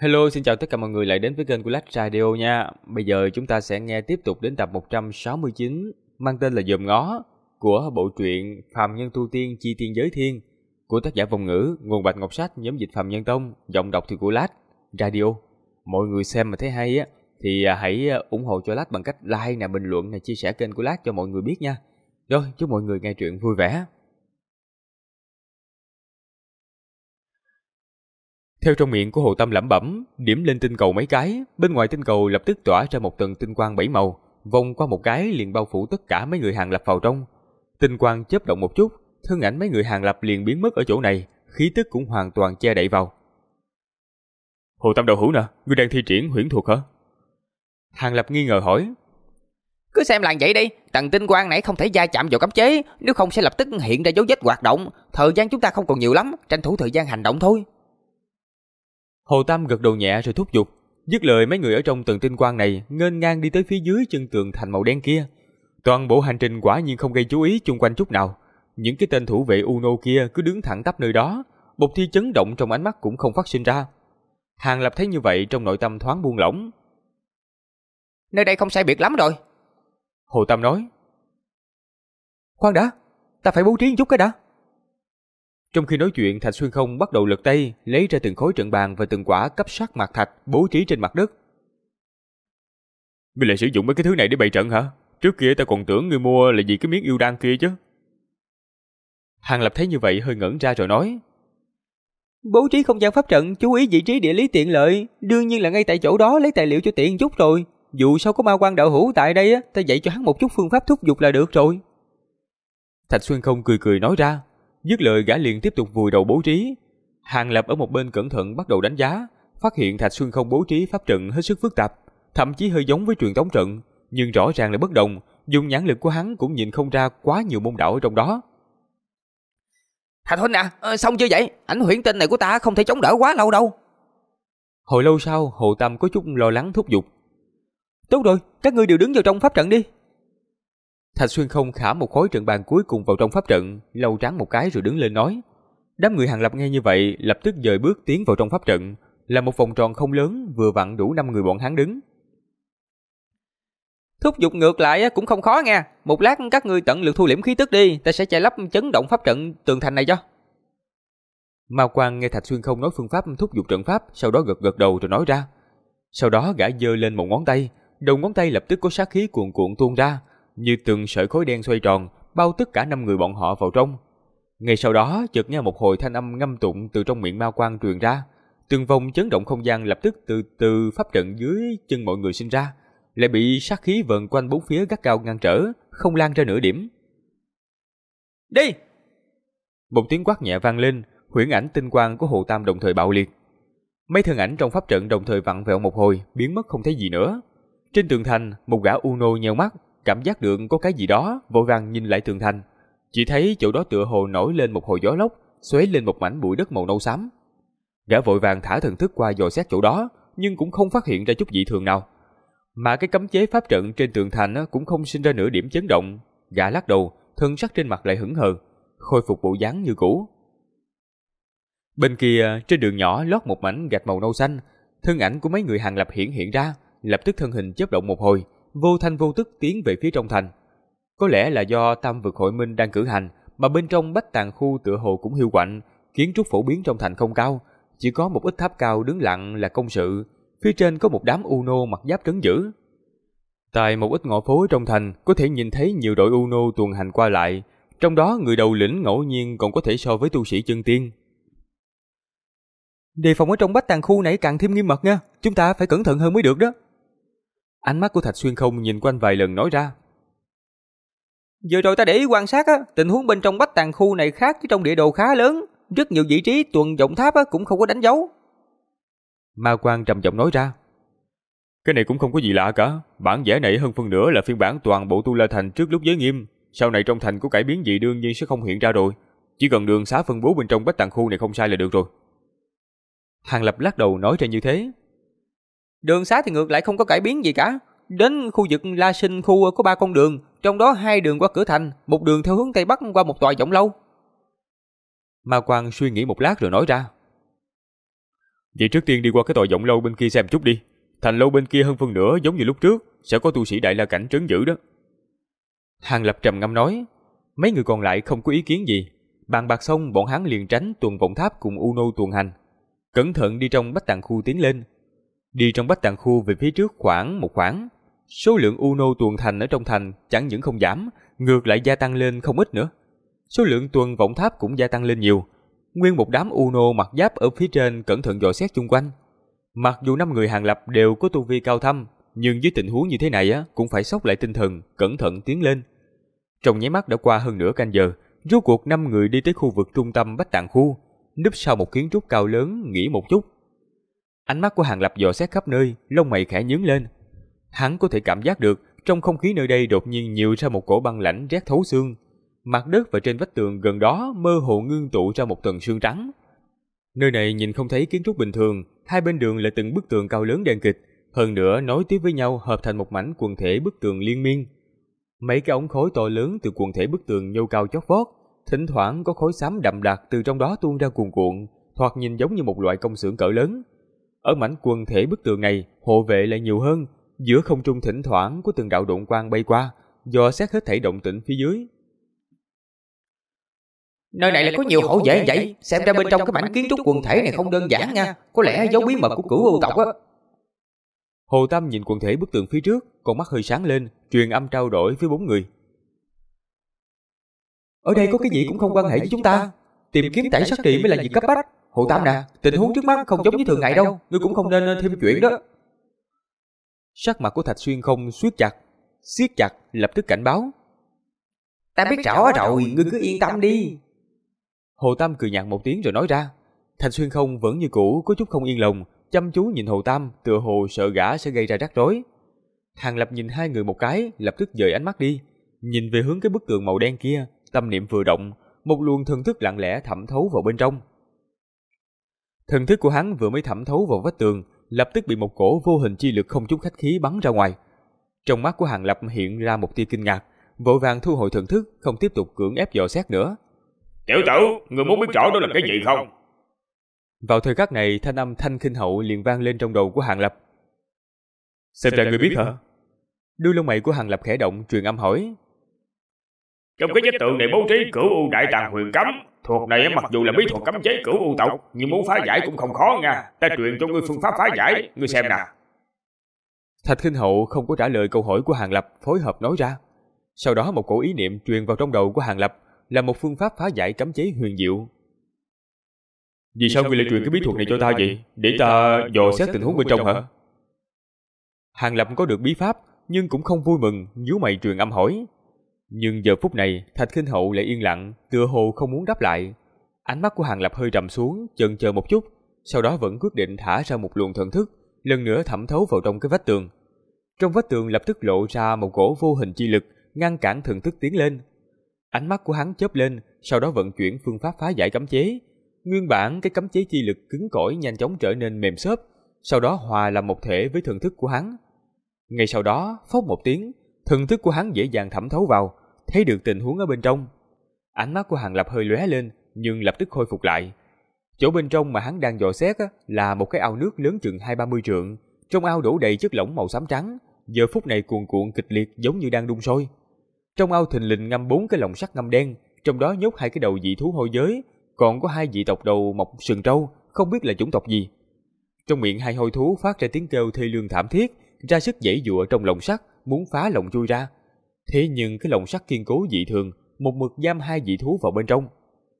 Hello, xin chào tất cả mọi người lại đến với kênh của Lách Radio nha. Bây giờ chúng ta sẽ nghe tiếp tục đến tập 169 mang tên là Dòm Ngó của bộ truyện Phàm Nhân Tu Tiên Chi Tiên Giới Thiên của tác giả Vong Ngữ, nguồn Bạch Ngọc Sách, nhóm dịch Phàm Nhân Tông, giọng đọc thì của Lách Radio. Mọi người xem mà thấy hay á thì hãy ủng hộ cho Lách bằng cách like nè, bình luận nè, chia sẻ kênh của Lách cho mọi người biết nha. Rồi, chúc mọi người nghe truyện vui vẻ. Theo trong miệng của Hồ Tâm lẩm bẩm, điểm lên tinh cầu mấy cái, bên ngoài tinh cầu lập tức tỏa ra một tầng tinh quang bảy màu, vòng qua một cái liền bao phủ tất cả mấy người Hàng Lập vào trong. Tinh quang chớp động một chút, thân ảnh mấy người Hàng Lập liền biến mất ở chỗ này, khí tức cũng hoàn toàn che đậy vào. Hồ Tâm đạo hữu nè, ngươi đang thi triển huyễn thuật hả? Hàng Lập nghi ngờ hỏi. Cứ xem làng vậy đi, tầng tinh quang này không thể gia chạm vào cấm chế, nếu không sẽ lập tức hiện ra dấu vết hoạt động. Thời gian chúng ta không còn nhiều lắm, tranh thủ thời gian hành động thôi. Hồ Tâm gật đầu nhẹ rồi thúc giục. Dứt lời, mấy người ở trong tầng tinh quang này nghênh ngang đi tới phía dưới chân tường thành màu đen kia. Toàn bộ hành trình quả nhiên không gây chú ý chung quanh chút nào. Những cái tên thủ vệ Uno kia cứ đứng thẳng tắp nơi đó, bột thi chấn động trong ánh mắt cũng không phát sinh ra. Hàng Lập thấy như vậy trong nội tâm thoáng buông lỏng. Nơi đây không sai biệt lắm rồi. Hồ Tâm nói. Khoan đã, ta phải bố trí một chút cái đã. Trong khi nói chuyện, Thạch Xuyên Không bắt đầu lật tay, lấy ra từng khối trận bàn và từng quả cấp sắc mạc thạch bố trí trên mặt đất. Ngươi lại sử dụng mấy cái thứ này để bày trận hả? Trước kia ta còn tưởng ngươi mua là vì cái miếng yêu đan kia chứ. Hàng Lập thấy như vậy hơi ngẩn ra rồi nói. Bố trí không gian pháp trận, chú ý vị trí địa lý tiện lợi, đương nhiên là ngay tại chỗ đó lấy tài liệu cho tiện chút rồi. Dù sao có ma quan đạo hữu tại đây á, ta dạy cho hắn một chút phương pháp thúc giục là được rồi. Thạch Xuyên Không cười cười nói ra. Dứt lời, gã liền tiếp tục vùi đầu bố trí. Hàng Lập ở một bên cẩn thận bắt đầu đánh giá, phát hiện Thạch Xuyên Không bố trí pháp trận hết sức phức tạp, thậm chí hơi giống với truyền tống trận, nhưng rõ ràng là bất đồng. Dùng nhãn lực của hắn cũng nhìn không ra quá nhiều môn đạo ở trong đó. Thạch huynh à, xong chưa vậy? Ảnh huyễn tinh này của ta không thể chống đỡ quá lâu đâu. Hồi lâu sau, Hồ Tâm có chút lo lắng thúc giục. Tốt rồi, các ngươi đều đứng vào trong pháp trận đi. Thạch Xuyên Không khả một khối trận bàn cuối cùng vào trong pháp trận, lau trán một cái rồi đứng lên nói. Đám người Hàng Lập nghe như vậy, lập tức dời bước tiến vào trong pháp trận, là một vòng tròn không lớn, vừa vặn đủ 5 người bọn hắn đứng. Thúc giục ngược lại cũng không khó nha. Một lát các ngươi tận lực thu liễm khí tức đi, ta sẽ chạy lắp chấn động pháp trận tường thành này cho. Mao Quang nghe Thạch Xuyên Không nói phương pháp thúc giục trận pháp, sau đó gật gật đầu rồi nói ra. Sau đó gã giơ lên một ngón tay, đầu ngón tay lập tức có sát khí cuồn cuộn tuôn ra, như từng sợi khối đen xoay tròn, bao tất cả 5 người bọn họ vào trong. Ngay sau đó, chợt nghe một hồi thanh âm ngâm tụng từ trong miệng Mao Quang truyền ra, từng vòng chấn động không gian lập tức từ pháp trận dưới chân mọi người sinh ra, lại bị sát khí vờn quanh bốn phía gắt gao ngăn trở, không lan ra nửa điểm. Đi! Một tiếng quát nhẹ vang lên, huyễn ảnh tinh quang của Hồ Tam đồng thời bạo liệt. Mấy thân ảnh trong pháp trận đồng thời vặn vẹo một hồi, biến mất không thấy gì nữa. Trên tường thành, một gã Uno nheo mắt, cảm giác được có cái gì đó, vội vàng nhìn lại tường thành. Chỉ thấy chỗ đó tựa hồ nổi lên một hồi gió lốc, xoáy lên một mảnh bụi đất màu nâu xám. Gã vội vàng thả thần thức qua dò xét chỗ đó, nhưng cũng không phát hiện ra chút dị thường nào. Mà cái cấm chế pháp trận trên tường thành cũng không sinh ra nửa điểm chấn động. Gã lắc đầu, thân sắc trên mặt lại hững hờ, khôi phục bộ dáng như cũ. Bên kia, trên đường nhỏ lót một mảnh gạch màu nâu xanh, thân ảnh của mấy người Hàng Lập hiện ra, lập tức thân hình chớp động một hồi, vô thanh vô tức tiến về phía trong thành. Có lẽ là do Tam vực hội minh đang cử hành, mà bên trong Bách Tàng khu tựa hồ cũng hiu quạnh, kiến trúc phổ biến trong thành không cao, chỉ có một ít tháp cao đứng lặng là công sự, phía trên có một đám Uno mặc giáp trấn giữ. Tại một ít ngõ phố trong thành có thể nhìn thấy nhiều đội Uno tuần hành qua lại, trong đó người đầu lĩnh ngẫu nhiên còn có thể so với tu sĩ chân tiên. Đề phòng ở trong Bách Tàng khu này càng thêm nghiêm mật nha, chúng ta phải cẩn thận hơn mới được đó. Ánh mắt của Thạch Xuyên Không nhìn quanh vài lần nói ra. Vừa rồi ta để ý quan sát tình huống bên trong Bách Tàng khu này khác với trong địa đồ khá lớn, rất nhiều vị trí tuần vọng tháp cũng không có đánh dấu. Ma Quang trầm giọng nói ra. Cái này cũng không có gì lạ cả, bản vẽ này hơn phân nửa là phiên bản toàn bộ Tu La Thành trước lúc giới nghiêm, sau này trong thành có cải biến gì đương nhiên sẽ không hiện ra rồi, chỉ cần đường xá phân bố bên trong Bách Tàng khu này không sai là được rồi. Hàng Lập lắc đầu nói ra như thế. Đường xá thì ngược lại không có cải biến gì cả. Đến khu vực La Sinh khu có 3 con đường, trong đó 2 đường qua cửa thành, một đường theo hướng Tây Bắc qua một tòa võng lâu. Ma Quang suy nghĩ một lát rồi nói ra. Vậy trước tiên đi qua cái tòa vọng lâu bên kia xem chút đi. Thành lâu bên kia hơn phân nửa giống như lúc trước, sẽ có tu sĩ Đại La Cảnh trấn giữ đó. Hàng Lập trầm ngâm nói. Mấy người còn lại không có ý kiến gì. Bàn bạc xong, bọn hắn liền tránh tuần vọng tháp cùng Uno tuần hành, cẩn thận đi trong Bách Tạng khu tiến lên. Đi trong Bách Tạng khu về phía trước khoảng một khoảng, số lượng Uno tuần thành ở trong thành chẳng những không giảm, ngược lại gia tăng lên không ít nữa. Số lượng tuần vọng tháp cũng gia tăng lên nhiều. Nguyên một đám Uno mặc giáp ở phía trên cẩn thận dò xét chung quanh. Mặc dù 5 người Hàng Lập đều có tu vi cao thâm, nhưng dưới tình huống như thế này cũng phải xốc lại tinh thần, cẩn thận tiến lên. Trong nháy mắt đã qua hơn nửa canh giờ, rốt cuộc 5 người đi tới khu vực trung tâm Bách Tạng khu, núp sau một kiến trúc cao lớn nghỉ một chút. Ánh mắt của Hàng Lập dò xét khắp nơi, lông mày khẽ nhướng lên. Hắn có thể cảm giác được trong không khí nơi đây đột nhiên nhiều ra một cổ băng lãnh rét thấu xương. Mặt đất và trên vách tường gần đó mơ hồ ngưng tụ ra một tầng sương trắng. Nơi này nhìn không thấy kiến trúc bình thường, hai bên đường là từng bức tường cao lớn đen kịt, hơn nữa nối tiếp với nhau hợp thành một mảnh quần thể bức tường liên miên. Mấy cái ống khói to lớn từ quần thể bức tường nhô cao chót vót, thỉnh thoảng có khói xám đậm đặc từ trong đó tuôn ra cuồn cuộn, thoạt nhìn giống như một loại công xưởng cỡ lớn. Ở mảnh quần thể bức tường này, hộ vệ lại nhiều hơn, giữa không trung thỉnh thoảng có từng đạo độn quang bay qua, dò xét hết thảy động tĩnh phía dưới. Nơi này lại có nhiều hổ vệ vậy, xem ra bên trong cái mảnh kiến trúc quần thể này không đơn giản nha, có lẽ giấu bí mật của Cửu U tộc á. Hồ Tam nhìn quần thể bức tường phía trước, con mắt hơi sáng lên, truyền âm trao đổi với 4 người. Ở đây có cái gì cũng không quan hệ với chúng ta, tìm kiếm tẩy sát trì mới là việc cấp bách. Hồ Tam nè, tình huống trước mắt không giống như thường ngày đâu, ngươi cũng không nên thêm chuyện đó. Sắc mặt của Thạch Xuyên không siết chặt, lập tức cảnh báo. Ta biết rõ rồi, ngươi cứ yên tâm đi. Hồ Tam cười nhạt một tiếng rồi nói ra. Thạch Xuyên không vẫn như cũ, có chút không yên lòng, chăm chú nhìn Hồ Tam, tựa hồ sợ gã sẽ gây ra rắc rối. Hàng Lập nhìn hai người một cái, lập tức dời ánh mắt đi, nhìn về hướng cái bức tường màu đen kia, tâm niệm vừa động, một luồng thần thức lặng lẽ thẩm thấu vào bên trong. Thần thức của hắn vừa mới thẩm thấu vào vách tường, lập tức bị một cổ vô hình chi lực không chút khách khí bắn ra ngoài. Trong mắt của Hàng Lập hiện ra một tia kinh ngạc, vội vàng thu hồi thần thức, không tiếp tục cưỡng ép dò xét nữa. Tiểu tử, người muốn biết rõ đó là cái gì không? Vào thời khắc này, thanh âm Thanh Khinh Hậu liền vang lên trong đầu của Hàng Lập. Xem ra ngươi biết hả? Đuôi lông mày của Hàng Lập khẽ động, truyền âm hỏi. Trong cái vách tường này bố trí Cửu U Đại Tàng Huyền Cấm. Thuật này mặc dù là bí thuật cấm chế Cửu U tộc, nhưng muốn phá giải cũng không khó nha. Ta truyền cho ngươi phương pháp phá giải, ngươi xem nè. Thạch Khinh Hậu không có trả lời câu hỏi của Hàng Lập, phối hợp nói ra. Sau đó một cổ ý niệm truyền vào trong đầu của Hàng Lập, là một phương pháp phá giải cấm chế huyền diệu. Vì sao ngươi lại truyền cái bí thuật này cho ta vậy? Để ta dò xét tình huống bên trong hả? Hàng Lập có được bí pháp, nhưng cũng không vui mừng, nhíu mày truyền âm hỏi. Nhưng giờ phút này, Thạch Khinh Hậu lại yên lặng, tựa hồ không muốn đáp lại. Ánh mắt của Hàng Lập hơi trầm xuống, chần chờ một chút, sau đó vẫn quyết định thả ra một luồng thần thức, lần nữa thẩm thấu vào trong cái vách tường. Trong vách tường lập tức lộ ra một cổ vô hình chi lực, ngăn cản thần thức tiến lên. Ánh mắt của hắn chớp lên, sau đó vận chuyển phương pháp phá giải cấm chế. Nguyên bản cái cấm chế chi lực cứng cỏi nhanh chóng trở nên mềm xốp, sau đó hòa làm một thể với thần thức của hắn. Ngay sau đó, phốc một tiếng, thần thức của hắn dễ dàng thẩm thấu vào, thấy được tình huống ở bên trong. Ánh mắt của Hàng Lập hơi lóe lên, nhưng lập tức khôi phục lại. Chỗ bên trong mà hắn đang dò xét là một cái ao nước lớn chừng 20-30 trượng, trong ao đổ đầy chất lỏng màu xám trắng, giờ phút này cuồn cuộn kịch liệt giống như đang đun sôi. Trong ao thình lình ngâm 4 cái lồng sắt ngăm đen, trong đó nhốt 2 cái đầu dị thú hôi giới, còn có 2 dị tộc đầu mọc sừng trâu, không biết là chủng tộc gì. Trong miệng 2 hôi thú phát ra tiếng kêu thê lương thảm thiết, ra sức giãy giụa trong lồng sắt, muốn phá lồng chui ra. Thế nhưng cái lồng sắt kiên cố dị thường, một mực giam 2 dị thú vào bên trong.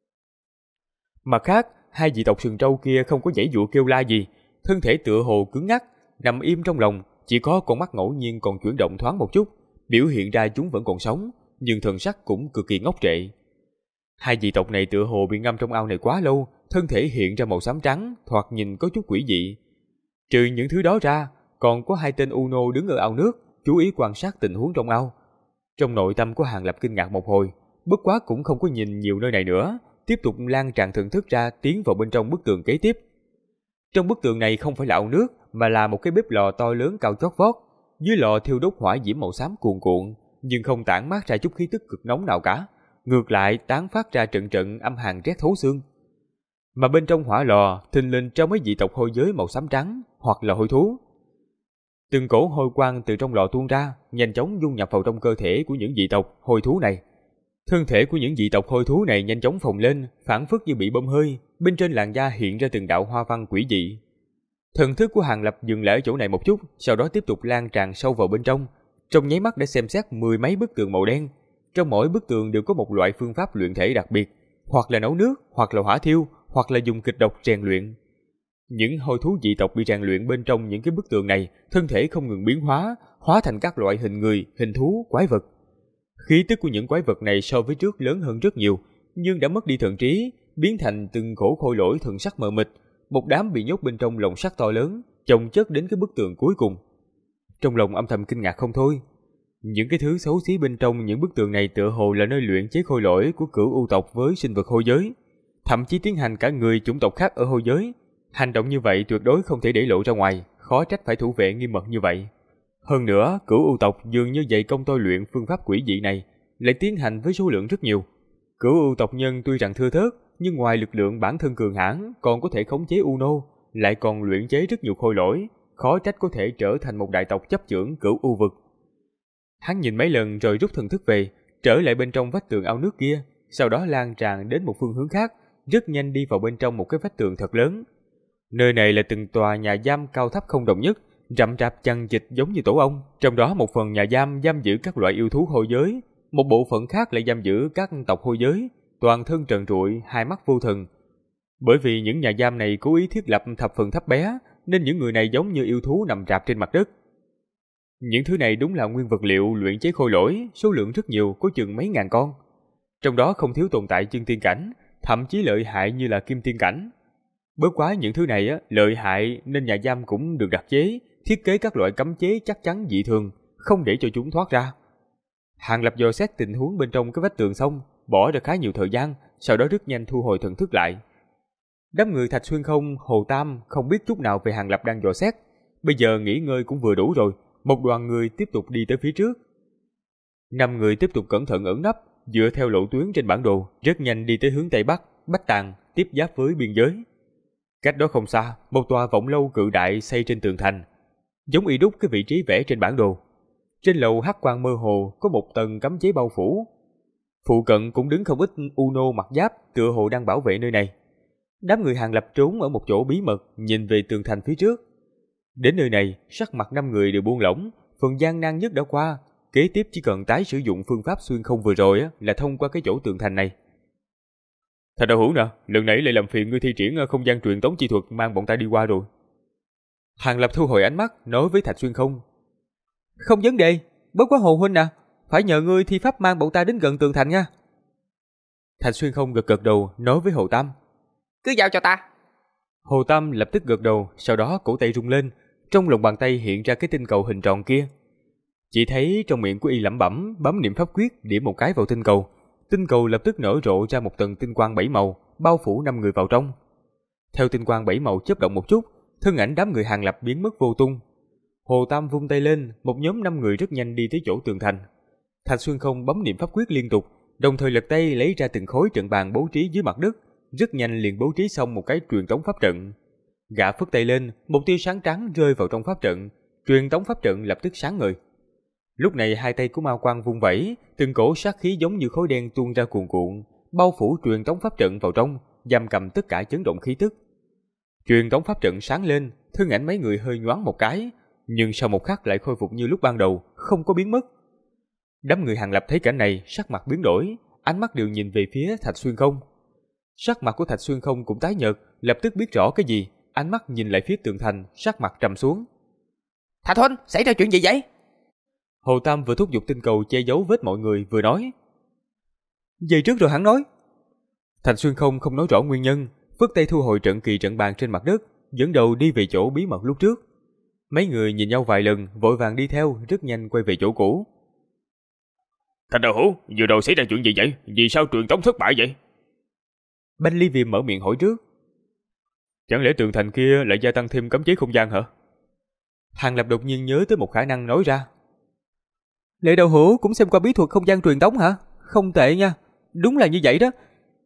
Mặt khác, 2 dị tộc sừng trâu kia không có giãy giụa kêu la gì, thân thể tựa hồ cứng ngắc, nằm im trong lồng, chỉ có con mắt ngẫu nhiên còn chuyển động thoáng một chút, biểu hiện ra chúng vẫn còn sống, nhưng thần sắc cũng cực kỳ ngốc trệ. 2 dị tộc này tựa hồ bị ngâm trong ao này quá lâu, thân thể hiện ra màu xám trắng, thoạt nhìn có chút quỷ dị. Trừ những thứ đó ra, còn có 2 tên Uno đứng ở ao nước, chú ý quan sát tình huống trong ao. Trong nội tâm của Hàng Lập kinh ngạc một hồi, bất quá cũng không có nhìn nhiều nơi này nữa, tiếp tục lan tràn thần thức ra tiến vào bên trong bức tường kế tiếp. Trong bức tường này không phải là ao nước, mà là một cái bếp lò to lớn cao chót vót, dưới lò thiêu đốt hỏa diễm màu xám cuồn cuộn, nhưng không tản mát ra chút khí tức cực nóng nào cả, ngược lại tán phát ra trận trận âm hàn rét thấu xương. Mà bên trong hỏa lò thình lình trong mấy dị tộc hôi giới màu xám trắng hoặc là hôi thú. Từng cổ hôi quang từ trong lò tuôn ra, nhanh chóng dung nhập vào trong cơ thể của những dị tộc hôi thú này. Thân thể của những dị tộc hôi thú này nhanh chóng phồng lên, phảng phất như bị bơm hơi, bên trên làn da hiện ra từng đạo hoa văn quỷ dị. Thần thức của Hàng Lập dừng lại ở chỗ này một chút, sau đó tiếp tục lan tràn sâu vào bên trong. Trong nháy mắt đã xem xét mười mấy bức tường màu đen. Trong mỗi bức tường đều có một loại phương pháp luyện thể đặc biệt, hoặc là nấu nước, hoặc là hỏa thiêu, hoặc là dùng kịch độc rèn luyện. Những hôi thú dị tộc bị rèn luyện bên trong những cái bức tường này, thân thể không ngừng biến hóa, hóa thành các loại hình người, hình thú, quái vật. Khí tức của những quái vật này so với trước lớn hơn rất nhiều, nhưng đã mất đi thần trí, biến thành từng cổ khôi lỗi thần sắc mờ mịt, một đám bị nhốt bên trong lồng sắt to lớn, chồng chất đến cái bức tường cuối cùng. Trong lòng âm thầm kinh ngạc không thôi. Những cái thứ xấu xí bên trong những bức tường này tựa hồ là nơi luyện chế khôi lỗi của cửu u tộc với sinh vật hôi giới, thậm chí tiến hành cả người chủng tộc khác ở hôi giới. Hành động như vậy tuyệt đối không thể để lộ ra ngoài, khó trách phải thủ vệ nghiêm mật như vậy. Hơn nữa, cửu u tộc dường như dạy công tôi luyện phương pháp quỷ dị này, lại tiến hành với số lượng rất nhiều. Cửu u tộc nhân tuy rằng thưa thớt, nhưng ngoài lực lượng bản thân cường hãn, còn có thể khống chế Uno, lại còn luyện chế rất nhiều khôi lỗi, khó trách có thể trở thành một đại tộc chấp chưởng cửu u vực. Hắn nhìn mấy lần rồi rút thần thức về, trở lại bên trong vách tường ao nước kia, sau đó lan tràn đến một phương hướng khác, rất nhanh đi vào bên trong một cái vách tường thật lớn. Nơi này là từng tòa nhà giam cao thấp không đồng nhất, rậm rạp chằng chịt giống như tổ ong. Trong đó một phần nhà giam giam giữ các loại yêu thú hôi giới, một bộ phận khác lại giam giữ các tộc hôi giới, toàn thân trần trụi, hai mắt vô thần. Bởi vì những nhà giam này cố ý thiết lập thập phần thấp bé, nên những người này giống như yêu thú nằm rạp trên mặt đất. Những thứ này đúng là nguyên vật liệu luyện chế khôi lỗi, số lượng rất nhiều, có chừng mấy ngàn con. Trong đó không thiếu tồn tại chân tiên cảnh, thậm chí lợi hại như là kim tiên cảnh. Bất quá những thứ này lợi hại nên nhà giam cũng được đặc chế, thiết kế các loại cấm chế chắc chắn dị thường, không để cho chúng thoát ra. Hàng Lập dò xét tình huống bên trong cái vách tường xong, bỏ ra khá nhiều thời gian, sau đó rất nhanh thu hồi thần thức lại. Đám người Thạch Xuyên Không, Hồ Tam không biết chút nào về Hàng Lập đang dò xét, bây giờ nghỉ ngơi cũng vừa đủ rồi, một đoàn người tiếp tục đi tới phía trước. 5 người tiếp tục cẩn thận ẩn nấp, dựa theo lộ tuyến trên bản đồ, rất nhanh đi tới hướng Tây Bắc, Bách Tàng, tiếp giáp với biên giới. Cách đó không xa, một tòa vọng lâu cự đại xây trên tường thành, giống y đúc cái vị trí vẽ trên bản đồ. Trên lầu hắc quang mơ hồ có một tầng cấm chế bao phủ. Phụ cận cũng đứng không ít Uno mặc giáp, tựa hồ đang bảo vệ nơi này. Đám người Hàng Lập trốn ở một chỗ bí mật, nhìn về tường thành phía trước. Đến nơi này, sắc mặt 5 người đều buông lỏng, phần gian nan nhất đã qua, kế tiếp chỉ cần tái sử dụng phương pháp xuyên không vừa rồi là thông qua cái chỗ tường thành này. Thạch đạo hữu nè, lần nãy lại làm phiền ngươi thi triển không gian truyền tống chi thuật mang bọn ta đi qua rồi. Hàng Lập thu hồi ánh mắt, nói với Thạch Xuyên Không. Không vấn đề, bất quá Hồ huynh phải nhờ ngươi thi pháp mang bọn ta đến gần tường thành nha. Thạch Xuyên Không gật gật đầu, nói với Hồ Tam. Cứ giao cho ta. Hồ Tam lập tức gật đầu, sau đó cổ tay rung lên, trong lòng bàn tay hiện ra cái tinh cầu hình tròn kia. Chỉ thấy trong miệng của y lẩm bẩm, bấm niệm pháp quyết điểm một cái vào tinh cầu. Tinh cầu lập tức nở rộ ra một tầng tinh quang 7 màu, bao phủ 5 người vào trong. Theo tinh quang 7 màu chớp động một chút, thân ảnh đám người Hàng Lập biến mất vô tung. Hồ Tam vung tay lên, một nhóm 5 người rất nhanh đi tới chỗ tường thành. Thạch Xuyên Không bấm niệm pháp quyết liên tục, đồng thời lật tay lấy ra từng khối trận bàn bố trí dưới mặt đất, rất nhanh liền bố trí xong một cái truyền tống pháp trận. Gã phất tay lên, một tia sáng trắng rơi vào trong pháp trận, truyền tống pháp trận lập tức sáng ngời. Lúc này hai tay của Mao Quang vung vẩy, từng cổ sát khí giống như khói đen tuôn ra cuồn cuộn, bao phủ truyền tống pháp trận vào trong, giam cầm tất cả chấn động khí tức. Truyền tống pháp trận sáng lên, thân ảnh mấy người hơi nhoáng một cái, nhưng sau một khắc lại khôi phục như lúc ban đầu, không có biến mất. Đám người Hàng Lập thấy cảnh này, sắc mặt biến đổi, ánh mắt đều nhìn về phía Thạch Xuyên Không. Sắc mặt của Thạch Xuyên Không cũng tái nhợt, lập tức biết rõ cái gì, ánh mắt nhìn lại phía tường thành, sắc mặt trầm xuống. Thạch huynh, xảy ra chuyện gì vậy? Hồ Tam vừa thúc giục tinh cầu che giấu vết mọi người vừa nói. Về trước rồi hắn nói. Thạch Xuyên Không không nói rõ nguyên nhân, phất tay thu hồi trận kỳ trận bàn trên mặt đất, dẫn đầu đi về chỗ bí mật lúc trước. Mấy người nhìn nhau vài lần, vội vàng đi theo, rất nhanh quay về chỗ cũ. Thạch đạo hữu, vừa rồi xảy ra chuyện gì vậy? Vì sao truyền tống thất bại vậy? Banh Ly Viêm mở miệng hỏi trước. Chẳng lẽ tường thành kia lại gia tăng thêm cấm chế không gian hả? Hàng Lập đột nhiên nhớ tới một khả năng nói ra. Lệ đạo hữu cũng xem qua bí thuật không gian truyền tống hả? Không tệ nha, đúng là như vậy đó.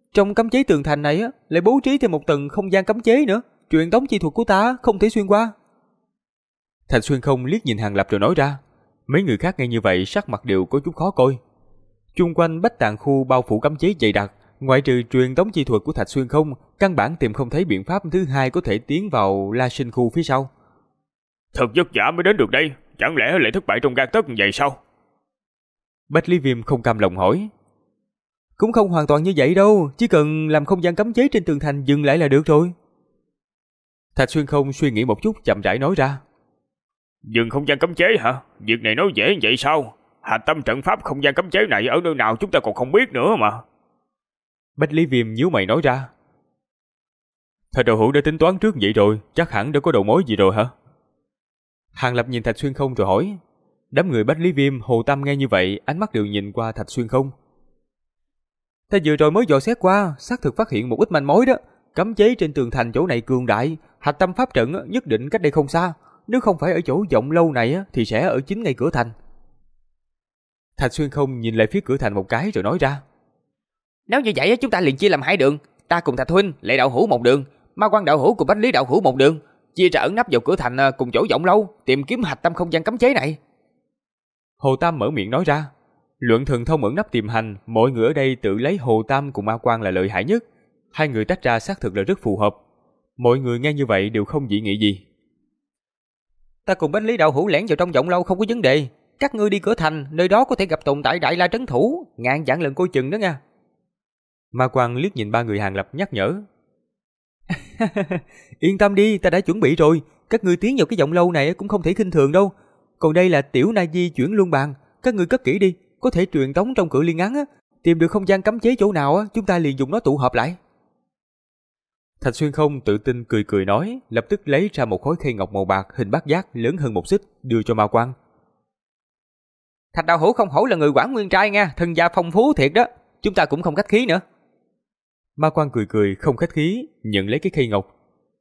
Trong cấm chế tường thành này lại bố trí thêm một tầng không gian cấm chế nữa, truyền tống chi thuật của ta không thể xuyên qua. Thạch Xuyên Không liếc nhìn Hàng Lập rồi nói ra. Mấy người khác nghe như vậy sắc mặt đều có chút khó coi. Chung quanh Bách Tàng khu bao phủ cấm chế dày đặc, ngoại trừ truyền tống chi thuật của Thạch Xuyên Không, căn bản tìm không thấy biện pháp thứ hai có thể tiến vào La Sinh khu phía sau. Thật vất vả mới đến được đây, chẳng lẽ lại thất bại trong gang tấc như vậy sao? Bách Lý Viêm không cam lòng hỏi. Cũng không hoàn toàn như vậy đâu, chỉ cần làm không gian cấm chế trên tường thành dừng lại là được rồi. Thạch Xuyên Không suy nghĩ một chút chậm rãi nói ra. Dừng không gian cấm chế hả? Việc này nói dễ vậy sao? Hạch tâm trận pháp không gian cấm chế này ở nơi nào chúng ta còn không biết nữa mà. Bách Lý Viêm nhíu mày nói ra. Thạch đạo hữu đã tính toán trước vậy rồi, chắc hẳn đã có đầu mối gì rồi hả? Hàng Lập nhìn Thạch Xuyên Không rồi hỏi. Đám người Bách Lý Viêm, Hồ Tam nghe như vậy, ánh mắt đều nhìn qua Thạch Xuyên Không. Ta vừa rồi mới dò xét qua, xác thực phát hiện một ít manh mối đó. Cấm chế trên tường thành chỗ này cường đại, hạch tâm pháp trận nhất định cách đây không xa. Nếu không phải ở chỗ vọng lâu này thì sẽ ở chính ngay cửa thành. Thạch Xuyên Không nhìn lại phía cửa thành một cái rồi nói ra. Nếu như vậy chúng ta liền chia làm hai đường. Ta cùng Thạch huynh, Lệ đạo hữu một đường, Ma Quan đạo hữu cùng Bách Lý đạo hữu một đường, chia ra ẩn nấp vào cửa thành cùng chỗ vọng lâu, tìm kiếm hạch tâm không gian cấm chế này. Hồ Tam mở miệng nói ra. Luận thần thông ẩn nấp tìm hành, mọi người ở đây tự lấy Hồ Tam cùng Ma Quan là lợi hại nhất. Hai người tách ra xác thực là rất phù hợp. Mọi người nghe như vậy đều không dị nghị gì. Ta cùng Bách Lý đạo hữu lẻn vào trong vọng lâu không có vấn đề. Các ngươi đi cửa thành, nơi đó có thể gặp tồn tại Đại La trấn thủ, ngàn vạn lần coi chừng đó nha. Ma Quan liếc nhìn ba người Hàng Lập nhắc nhở. Yên tâm đi, ta đã chuẩn bị rồi. Các ngươi tiến vào cái vọng lâu này cũng không thể khinh thường đâu. Còn đây là tiểu na di chuyển luân bàn, các ngươi cất kỹ đi, có thể truyền tống trong cự ly ngắn tìm được không gian cấm chế chỗ nào chúng ta liền dùng nó tụ hợp lại. Thạch Xuyên Không tự tin cười cười nói, lập tức lấy ra một khối khay ngọc màu bạc hình bát giác lớn hơn một xích, đưa cho Ma Quan. Thạch đạo hữu không hổ là người Quảng Nguyên trai nha, thân gia phong phú thiệt đó, chúng ta cũng không khách khí nữa. Ma Quan cười cười không khách khí, nhận lấy cái khay ngọc.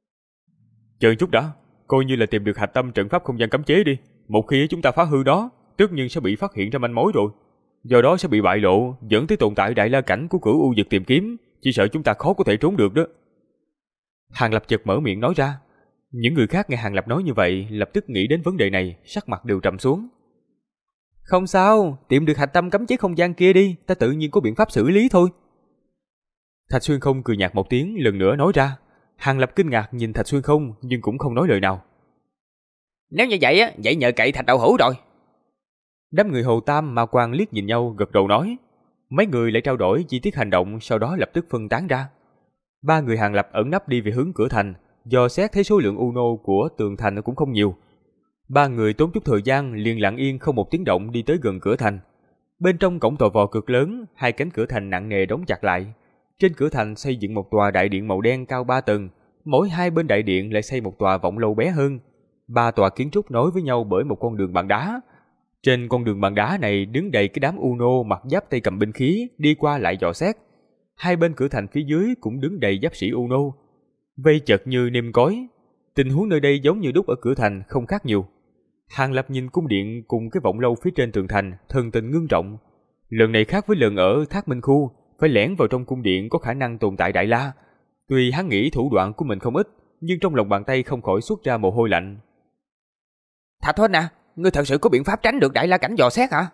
Chờ chút đã, coi như là tìm được hạch tâm trận pháp không gian cấm chế đi. Một khi chúng ta phá hư đó, tất nhiên sẽ bị phát hiện ra manh mối rồi. Do đó sẽ bị bại lộ, dẫn tới tồn tại Đại La cảnh của Cửu U Vực tìm kiếm, chỉ sợ chúng ta khó có thể trốn được đó. Hàng Lập chợt mở miệng nói ra. Những người khác nghe Hàng Lập nói như vậy, lập tức nghĩ đến vấn đề này, sắc mặt đều trầm xuống. Không sao, tìm được hạch tâm cấm chế không gian kia đi, ta tự nhiên có biện pháp xử lý thôi. Thạch Xuyên Không cười nhạt một tiếng, lần nữa nói ra. Hàng Lập kinh ngạc nhìn Thạch Xuyên Không, nhưng cũng không nói lời nào. Nếu như vậy vậy nhờ cậy Thạch đạo hữu rồi. Đám người Hồ Tam, Ma Quan liếc nhìn nhau gật đầu nói. Mấy người lại trao đổi chi tiết hành động, sau đó lập tức phân tán ra. Ba người Hàng Lập ẩn nấp đi về hướng cửa thành, dò xét thấy số lượng Uno của tường thành cũng không nhiều. Ba người tốn chút thời gian liền lặng yên không một tiếng động đi tới gần cửa thành. Bên trong cổng tò vò cực lớn, hai cánh cửa thành nặng nề đóng chặt lại. Trên cửa thành xây dựng một tòa đại điện màu đen cao 3 tầng, mỗi hai bên đại điện lại xây một tòa vọng lâu bé hơn. Ba tòa kiến trúc nối với nhau bởi một con đường bằng đá. Trên con đường bằng đá này đứng đầy cái đám Uno mặc giáp tay cầm binh khí đi qua lại dò xét. Hai bên cửa thành phía dưới cũng đứng đầy giáp sĩ Uno, vây chật như nêm cối. Tình huống nơi đây giống như đúc ở cửa thành, không khác nhiều. Hàng Lập nhìn cung điện cùng cái vọng lâu phía trên tường thành, thần tình ngưng trọng. Lần này khác với lần ở Thác Minh khu, phải lẻn vào trong cung điện có khả năng tồn tại Đại La. Tuy hắn nghĩ thủ đoạn của mình không ít, nhưng trong lòng bàn tay không khỏi xuất ra mồ hôi lạnh. Thạch huynh à, ngươi thật sự có biện pháp tránh được Đại La cảnh dò xét hả?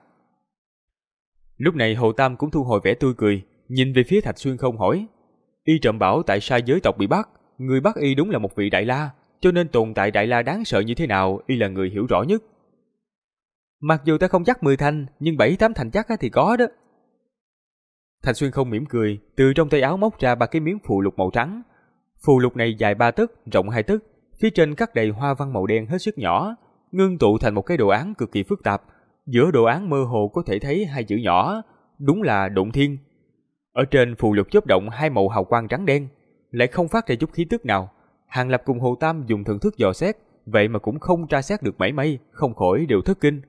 Lúc này Hồ Tam cũng thu hồi vẻ tươi cười, nhìn về phía Thạch Xuyên Không hỏi. Y trộm bảo tại sao giới tộc bị bắt, người bắt y đúng là một vị Đại La, cho nên tồn tại Đại La đáng sợ như thế nào y là người hiểu rõ nhất. Mặc dù ta không chắc 10 thành, nhưng 7-8 thành chắc thì có đó. Thạch Xuyên Không mỉm cười, từ trong tay áo móc ra 3 cái miếng phù lục màu trắng. Phù lục này dài 3 tấc, rộng 2 tấc, phía trên khắc đầy hoa văn màu đen hết sức nhỏ, ngưng tụ thành một cái đồ án cực kỳ phức tạp. Giữa đồ án mơ hồ có thể thấy hai chữ nhỏ, đúng là Động Thiên. Ở trên phù lục chớp động hai màu hào quang trắng đen, lại không phát ra chút khí tức nào. Hàng Lập cùng Hồ Tam dùng thần thức dò xét, vậy mà cũng không tra xét được mảy may, không khỏi đều thất kinh.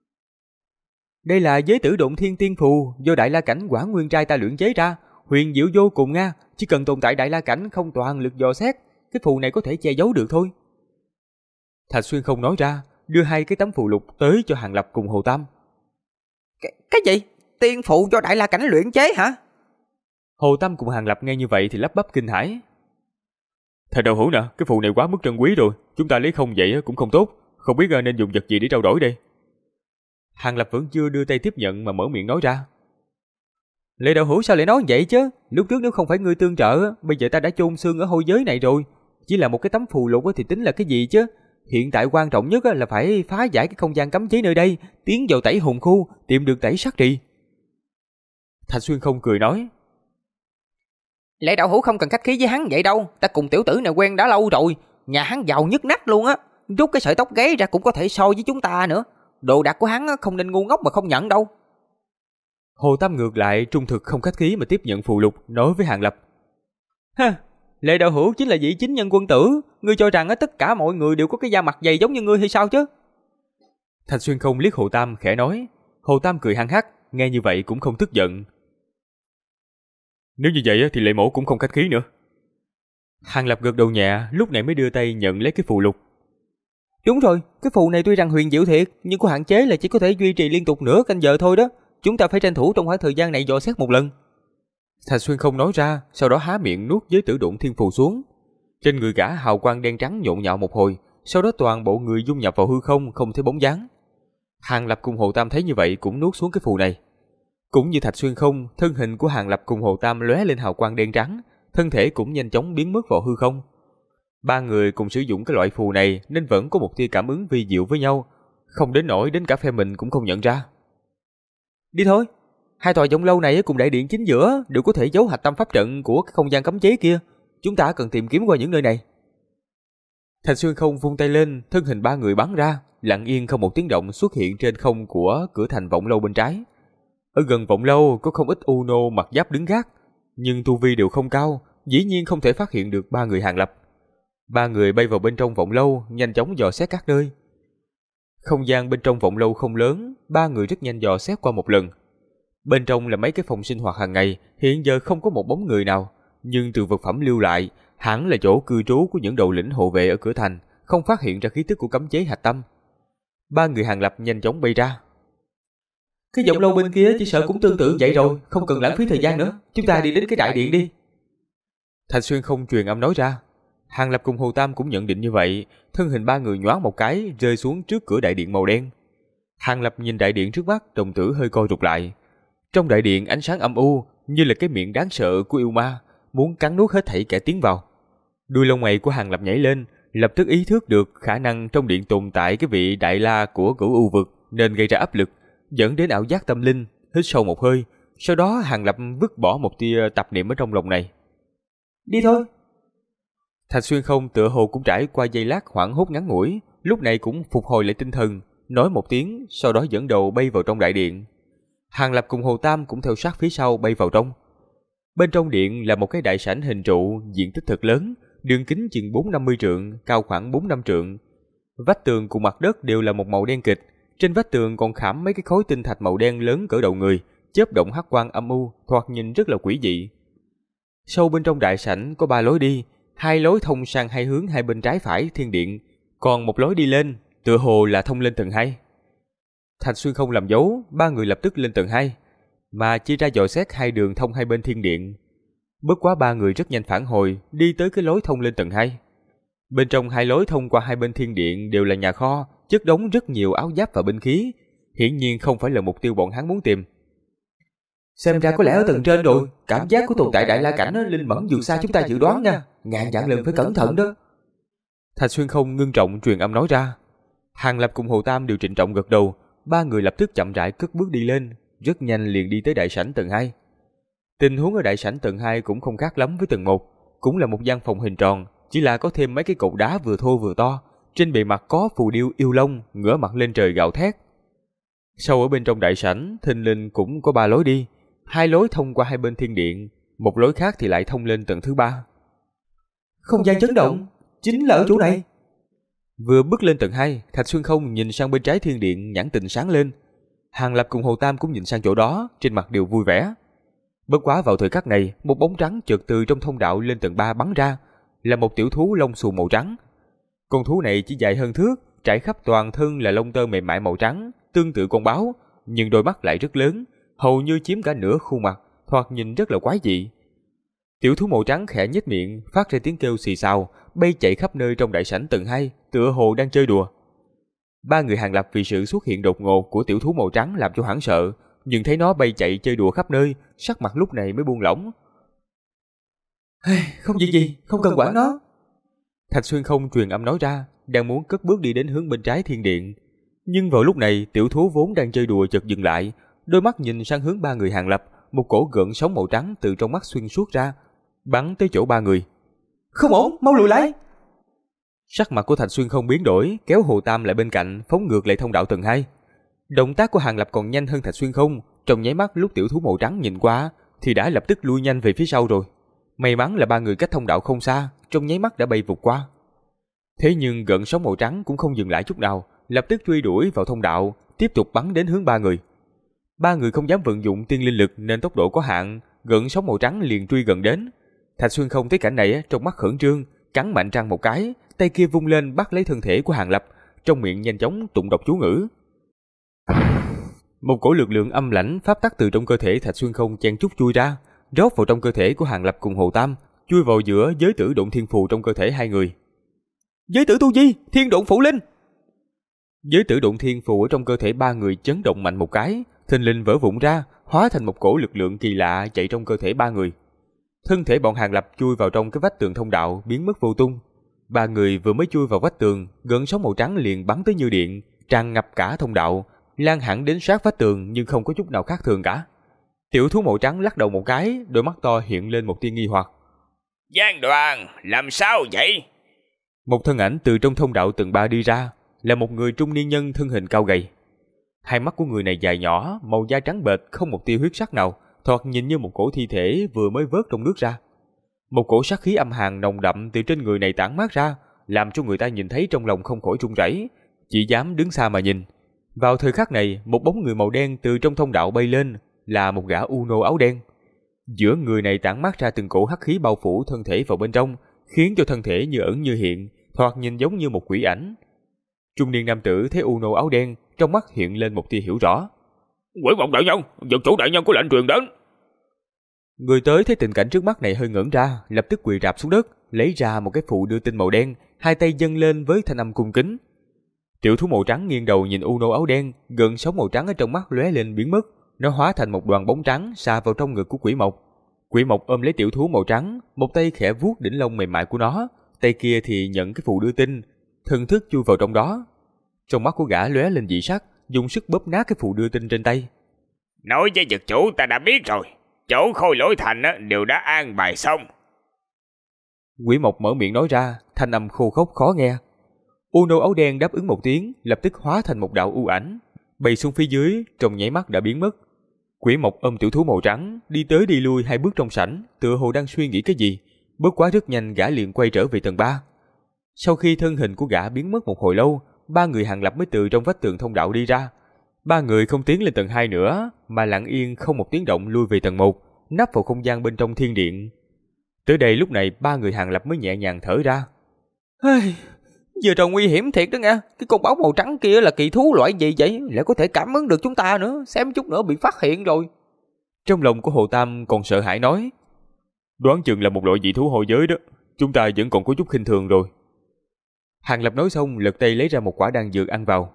Đây là giới tử Động Thiên tiên phù, do Đại La cảnh Quảng Nguyên trai ta luyện chế ra, huyền diệu vô cùng nga, chỉ cần tồn tại Đại La cảnh không toàn lực dò xét, cái phù này có thể che giấu được thôi. Thạch Xuyên Không nói ra, đưa hai cái tấm phù lục tới cho Hàng Lập cùng Hồ Tam. Cái gì? Tiên phù do Đại La cảnh luyện chế hả? Hồ Tâm cùng Hàng Lập nghe như vậy thì lắp bắp kinh hãi. Thầy đạo hữu nè, cái phù này quá mức trân quý rồi, chúng ta lấy không vậy cũng không tốt, không biết nên dùng vật gì để trao đổi đây. Hàng Lập vẫn chưa đưa tay tiếp nhận mà mở miệng nói ra. Lệ đạo hữu sao lại nói vậy chứ? Lúc trước nếu không phải ngươi tương trợ, bây giờ ta đã chôn xương ở hôi giới này rồi. Chỉ là một cái tấm phù lục thì tính là cái gì chứ? Hiện tại quan trọng nhất là phải phá giải cái không gian cấm chế nơi đây, tiến vào Tẩy Hồn khu, tìm được Tẩy Sát Trì. Thạch Xuyên không cười nói. Lệ đạo hữu không cần khách khí với hắn vậy đâu, ta cùng tiểu tử này quen đã lâu rồi, nhà hắn giàu nhất nách luôn á, rút cái sợi tóc gáy ra cũng có thể so với chúng ta nữa. Đồ đạc của hắn không nên ngu ngốc mà không nhận đâu. Hồ Tâm ngược lại trung thực không khách khí mà tiếp nhận phù lục, nói với Hàng Lập. Ha, Lệ đạo hữu chính là vị chính nhân quân tử, ngươi cho rằng tất cả mọi người đều có cái da mặt dày giống như ngươi hay sao chứ? Thạch Xuyên không liếc Hồ Tam khẽ nói. Hồ Tam cười hăng hắc, nghe như vậy cũng không tức giận. Nếu như vậy thì Lệ mổ cũng không khách khí nữa. Hàng Lập gật đầu nhẹ, lúc này mới đưa tay nhận lấy cái phù lục. Đúng rồi, cái phù này tuy rằng huyền diệu thiệt, nhưng có hạn chế là chỉ có thể duy trì liên tục nửa canh giờ thôi đó. Chúng ta phải tranh thủ trong khoảng thời gian này dò xét một lần. Thạch Xuyên không nói ra, sau đó há miệng nuốt giới tử độn thiên phù xuống. Trên người gã hào quang đen trắng nhộn nhạo một hồi, sau đó toàn bộ người dung nhập vào hư không, không thấy bóng dáng. Hàng Lập cùng Hồ Tam thấy như vậy cũng nuốt xuống cái phù này. Cũng như Thạch Xuyên không, thân hình của Hàng Lập cùng Hồ Tam lóe lên hào quang đen trắng, thân thể cũng nhanh chóng biến mất vào hư không. Ba người cùng sử dụng cái loại phù này nên vẫn có một tia cảm ứng vi diệu với nhau, không đến nỗi đến cả phe mình cũng không nhận ra. Đi thôi, hai tòa giọng lâu này cùng đại điện chính giữa đều có thể giấu hạch tâm pháp trận của cái không gian cấm chế kia. Chúng ta cần tìm kiếm qua những nơi này. Thạch Xuyên không vung tay lên, thân hình ba người bắn ra, lặng yên không một tiếng động xuất hiện trên không của cửa thành vọng lâu bên trái. Ở gần vọng lâu có không ít u nô mặc giáp đứng gác, nhưng tu vi đều không cao, dĩ nhiên không thể phát hiện được ba người Hàng Lập. Ba người bay vào bên trong vọng lâu, nhanh chóng dò xét các nơi. Không gian bên trong vọng lâu không lớn, ba người rất nhanh dò xét qua một lần. Bên trong là mấy cái phòng sinh hoạt hàng ngày, hiện giờ không có một bóng người nào, nhưng từ vật phẩm lưu lại, hẳn là chỗ cư trú của những đầu lĩnh hộ vệ ở cửa thành, không phát hiện ra khí tức của cấm chế hạch tâm. Ba người Hàng Lập nhanh chóng bay ra. Cái giọng lâu bên kia chỉ sợ cũng tương tự vậy rồi, không cần lãng phí thời gian nữa, chúng ta đi đến cái đại điện đi. Thạch Xuyên không truyền âm nói ra. Hàng Lập cùng Hồ Tam cũng nhận định như vậy, thân hình ba người nhoáng một cái rơi xuống trước cửa đại điện màu đen. Hàng Lập nhìn đại điện trước mắt, đồng tử hơi co rụt lại. Trong đại điện ánh sáng âm u như là cái miệng đáng sợ của yêu ma, muốn cắn nuốt hết thảy kẻ tiến vào. Đuôi lông mày của Hàng Lập nhảy lên, lập tức ý thức được khả năng trong điện tồn tại cái vị đại la của Cửu U vực nên gây ra áp lực, dẫn đến ảo giác tâm linh. Hít sâu một hơi, sau đó Hàng Lập vứt bỏ một tia tạp niệm ở trong lòng này. Đi thôi. Thạch Xuyên không tựa hồ cũng trải qua giây lát hoảng hốt ngắn ngủi, lúc này cũng phục hồi lại tinh thần, nói một tiếng, sau đó dẫn đầu bay vào trong đại điện. Hàng Lập cùng Hồ Tam cũng theo sát phía sau bay vào trong. Bên trong điện là một cái đại sảnh hình trụ, diện tích thật lớn, đường kính chừng 4-50 trượng, cao khoảng 4-5 trượng. Vách tường cùng mặt đất đều là một màu đen kịch, trên vách tường còn khảm mấy cái khối tinh thạch màu đen lớn cỡ đầu người, chớp động hắc quang âm u, thoạt nhìn rất là quỷ dị. Sâu bên trong đại sảnh có 3 lối đi, 2 lối thông sang hai hướng hai bên trái phải thiên điện, còn một lối đi lên, tựa hồ là thông lên tầng 2. Thạch Xuyên không làm dấu, ba người lập tức lên tầng 2, mà chia ra dò xét hai đường thông hai bên thiên điện. Bất quá ba người rất nhanh phản hồi, đi tới cái lối thông lên tầng 2. Bên trong hai lối thông qua hai bên thiên điện đều là nhà kho, chất đống rất nhiều áo giáp và binh khí, hiển nhiên không phải là mục tiêu bọn hắn muốn tìm. Xem ra có lẽ ở tầng trên rồi, cảm giác của tồn tại đại la cảnh linh mẫn vượt xa chúng ta dự đoán nha, ngàn vạn lần phải cẩn thận đó. Thạch Xuyên không ngưng trọng truyền âm nói ra. Hàng Lập cùng Hồ Tam đều trịnh trọng gật đầu, ba người lập tức chậm rãi cất bước đi lên, rất nhanh liền đi tới đại sảnh tầng 2. Tình huống ở đại sảnh tầng 2 cũng không khác lắm với tầng 1, cũng là một gian phòng hình tròn, chỉ là có thêm mấy cái cột đá vừa thô vừa to, trên bề mặt có phù điêu yêu long, ngửa mặt lên trời gào thét. Sâu ở bên trong đại sảnh, thình lình cũng có 3 lối đi, 2 lối thông qua hai bên thiên điện, một lối khác thì lại thông lên tầng thứ 3. Không gian chấn động, chính là ở chỗ này. Vừa bước lên tầng 2, Thạch Xuyên không nhìn sang bên trái thiên điện, nhãn tình sáng lên. Hàng Lập cùng Hồ Tam cũng nhìn sang chỗ đó, trên mặt đều vui vẻ. Bất quá vào thời khắc này, một bóng trắng chợt từ trong thông đạo lên tầng 3 bắn ra, là một tiểu thú lông xù màu trắng. Con thú này chỉ dài hơn thước, trải khắp toàn thân là lông tơ mềm mại màu trắng, tương tự con báo, nhưng đôi mắt lại rất lớn, hầu như chiếm cả nửa khuôn mặt, thoạt nhìn rất là quái dị. Tiểu thú màu trắng khẽ nhếch miệng, phát ra tiếng kêu xì xào, bay chạy khắp nơi trong đại sảnh tầng 2, tựa hồ đang chơi đùa. Ba người Hàng Lập vì sự xuất hiện đột ngột của tiểu thú màu trắng làm cho hoảng sợ, nhưng thấy nó bay chạy chơi đùa khắp nơi, sắc mặt lúc này mới buông lỏng. Không việc gì, không cần quản nó. Thạch Xuyên Không truyền âm nói ra, đang muốn cất bước đi đến hướng bên trái thiên điện. Nhưng vào lúc này, tiểu thú vốn đang chơi đùa chợt dừng lại, đôi mắt nhìn sang hướng ba người Hàng Lập, một cổ gợn sóng màu trắng từ trong mắt xuyên suốt ra, bắn tới chỗ ba người. Không ổn, mau lùi lại. Sắc mặt của Thạch Xuyên Không biến đổi, kéo Hồ Tam lại bên cạnh, phóng ngược lại thông đạo tầng 2. Động tác của Hàng Lập còn nhanh hơn Thạch Xuyên Không, trong nháy mắt lúc tiểu thú màu trắng nhìn qua thì đã lập tức lui nhanh về phía sau rồi. May mắn là ba người cách thông đạo không xa, trong nháy mắt đã bay vụt qua. Thế nhưng gợn sóng màu trắng cũng không dừng lại chút nào, lập tức truy đuổi vào thông đạo, tiếp tục bắn đến hướng ba người. Ba người không dám vận dụng tiên linh lực nên tốc độ có hạn, gợn sóng màu trắng liền truy gần đến. Thạch Xuyên Không thấy cảnh này trong mắt khẩn trương, cắn mạnh răng một cái, tay kia vung lên bắt lấy thân thể của Hàng Lập, trong miệng nhanh chóng tụng đọc chú ngữ. Một cổ lực lượng âm lãnh pháp tắc từ trong cơ thể Thạch Xuyên Không chen chúc chui ra, rót vào trong cơ thể của Hàng Lập cùng Hồ Tam, chui vào giữa giới tử độn thiên phù trong cơ thể hai người. Giới tử tu vi, thiên độn phụ linh. Giới tử độn thiên phù ở trong cơ thể ba người chấn động mạnh một cái, thình lình vỡ vụn ra, hóa thành một cổ lực lượng kỳ lạ chạy trong cơ thể ba người. Thân thể bọn Hàng Lập chui vào trong cái vách tường thông đạo, biến mất vô tung. Ba người vừa mới chui vào vách tường, gợn sóng màu trắng liền bắn tới như điện, tràn ngập cả thông đạo, lan hẳn đến sát vách tường nhưng không có chút nào khác thường cả. Tiểu thú màu trắng lắc đầu một cái, đôi mắt to hiện lên một tia nghi hoặc. Giang Đoàn, làm sao vậy? Một thân ảnh từ trong thông đạo tầng 3 đi ra, là một người trung niên nhân thân hình cao gầy. Hai mắt của người này dài nhỏ, màu da trắng bệch, không một tia huyết sắc nào, thoạt nhìn như một cổ thi thể vừa mới vớt trong nước ra. Một cổ sát khí âm hàn nồng đậm từ trên người này tản mát ra, làm cho người ta nhìn thấy trong lòng không khỏi run rẩy, chỉ dám đứng xa mà nhìn. Vào thời khắc này, một bóng người màu đen từ trong thông đạo bay lên, là một gã Uno áo đen. Giữa người này tản mát ra từng cổ hắc khí bao phủ thân thể vào bên trong, khiến cho thân thể như ẩn như hiện, thoạt nhìn giống như một quỷ ảnh. Trung niên nam tử thấy Uno áo đen, trong mắt hiện lên một tia hiểu rõ. Quỷ Mộng đại nhân, vực chủ đại nhân có lệnh truyền đến. Người tới thấy tình cảnh trước mắt này hơi ngẩn ra, lập tức quỳ rạp xuống đất, lấy ra một cái phù đưa tin màu đen, hai tay dâng lên với thanh âm cung kính. Tiểu thú màu trắng nghiêng đầu nhìn Uno áo đen, gợn sóng màu trắng ở trong mắt lóe lên biến mất, nó hóa thành một đoàn bóng trắng xà vào trong ngực của Quỷ Mộc. Quỷ Mộc ôm lấy tiểu thú màu trắng, một tay khẽ vuốt đỉnh lông mềm mại của nó, tay kia thì nhận cái phù đưa tin, thần thức chui vào trong đó. Trong mắt của gã lóe lên dị sắc, dùng sức bóp nát cái phù đưa tin trên tay. Nói với vực chủ ta đã biết rồi, chỗ Khôi Lỗi Thành đều đã an bài xong. Quỷ Mộc mở miệng nói ra, thanh âm khô khốc khó nghe. Uno áo đen đáp ứng một tiếng, lập tức hóa thành một đạo u ảnh, bay xuống phía dưới, trong nháy mắt đã biến mất. Quỷ Mộc ôm tiểu thú màu trắng, đi tới đi lui hai bước trong sảnh, tựa hồ đang suy nghĩ cái gì. Bất quá rất nhanh gã liền quay trở về tầng 3. Sau khi thân hình của gã biến mất một hồi lâu, ba người Hàng Lập mới từ trong vách tường thông đạo đi ra. Ba người không tiến lên tầng 2 nữa, mà lặng yên không một tiếng động lui về tầng 1, nắp vào không gian bên trong thiên điện. Tới đây lúc này ba người Hàng Lập mới nhẹ nhàng thở ra. Giờ trò nguy hiểm thiệt đó nghe. Cái con báo màu trắng kia là kỳ thú loại gì vậy? Lại có thể cảm ứng được chúng ta nữa. Xem chút nữa bị phát hiện rồi. Trong lòng của Hồ Tam còn sợ hãi nói. Đoán chừng là một loại dị thú hồi giới đó. Chúng ta vẫn còn có chút khinh thường rồi. Hàng Lập nói xong lật tay lấy ra một quả đan dược ăn vào.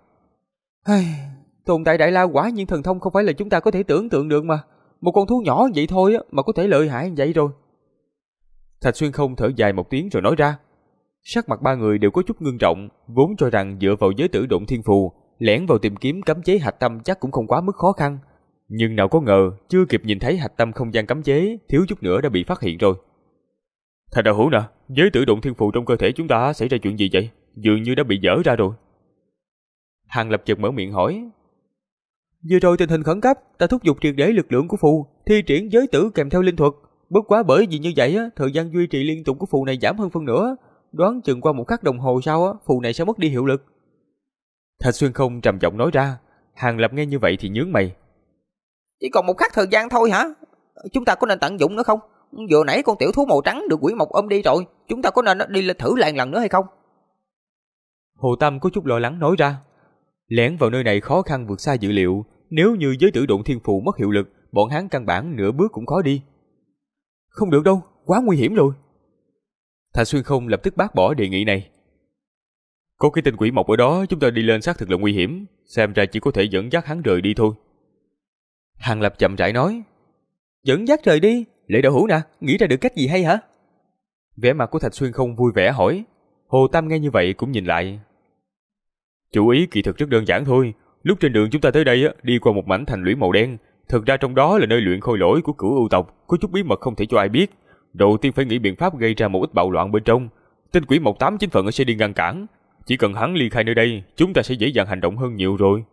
Tồn tại Đại La quả nhiên thần thông không phải là chúng ta có thể tưởng tượng được mà. Một con thú nhỏ vậy thôi mà có thể lợi hại vậy rồi. Thạch Xuyên Không thở dài một tiếng rồi nói ra. Sắc mặt ba người đều có chút ngưng trọng, vốn cho rằng dựa vào giới tử độn thiên phù, lẻn vào tìm kiếm cấm chế hạch tâm chắc cũng không quá mức khó khăn. Nhưng nào có ngờ, chưa kịp nhìn thấy hạch tâm không gian cấm chế, thiếu chút nữa đã bị phát hiện rồi. Thạch đạo hữu nè, giới tử độn thiên phù trong cơ thể chúng ta xảy ra chuyện gì vậy? Dường như đã bị dở ra rồi. Hàng Lập chợt mở miệng hỏi. Vừa rồi tình hình khẩn cấp, ta thúc giục triệt để lực lượng của phù, thi triển giới tử kèm theo linh thuật. Bất quá bởi vì như vậy thời gian duy trì liên tục của phù này giảm hơn phân nửa. Đoán chừng qua một khắc đồng hồ sau phù này sẽ mất đi hiệu lực. Thạch Xuyên Không trầm giọng nói ra. Hàng Lập nghe như vậy thì nhướng mày. Chỉ còn một khắc thời gian thôi hả? Chúng ta có nên tận dụng nữa không? Vừa nãy con tiểu thú màu trắng được Quỷ Mộc ôm đi rồi, chúng ta có nên đi lên thử lại lần nữa hay không? Hồ Tam có chút lo lắng nói ra. Lẻn vào nơi này khó khăn vượt xa dự liệu, nếu như giới tử độn thiên phù mất hiệu lực, bọn hắn căn bản nửa bước cũng khó đi. Không được đâu, quá nguy hiểm rồi. Thạch Xuyên Không lập tức bác bỏ đề nghị này. Có cái tên quỷ mộc ở đó, chúng ta đi lên xác thực là nguy hiểm, xem ra chỉ có thể dẫn dắt hắn rời đi thôi. Hàng Lập chậm rãi nói. Dẫn dắt rời đi? Lệ Đạo Hữu nè, nghĩ ra được cách gì hay hả? Vẻ mặt của Thạch Xuyên Không vui vẻ hỏi. Hồ Tam nghe như vậy cũng nhìn lại. Chủ ý kỳ thực rất đơn giản thôi. Lúc trên đường chúng ta tới đây đi qua một mảnh thành lũy màu đen, thực ra trong đó là nơi luyện khôi lỗi của Cửu Ưu tộc, có chút bí mật không thể cho ai biết. Đầu tiên phải nghĩ biện pháp gây ra một ít bạo loạn bên trong. Tên quỷ mộc 8-9 phần sẽ đi ngăn cản. Chỉ cần hắn ly khai nơi đây, chúng ta sẽ dễ dàng hành động hơn nhiều rồi.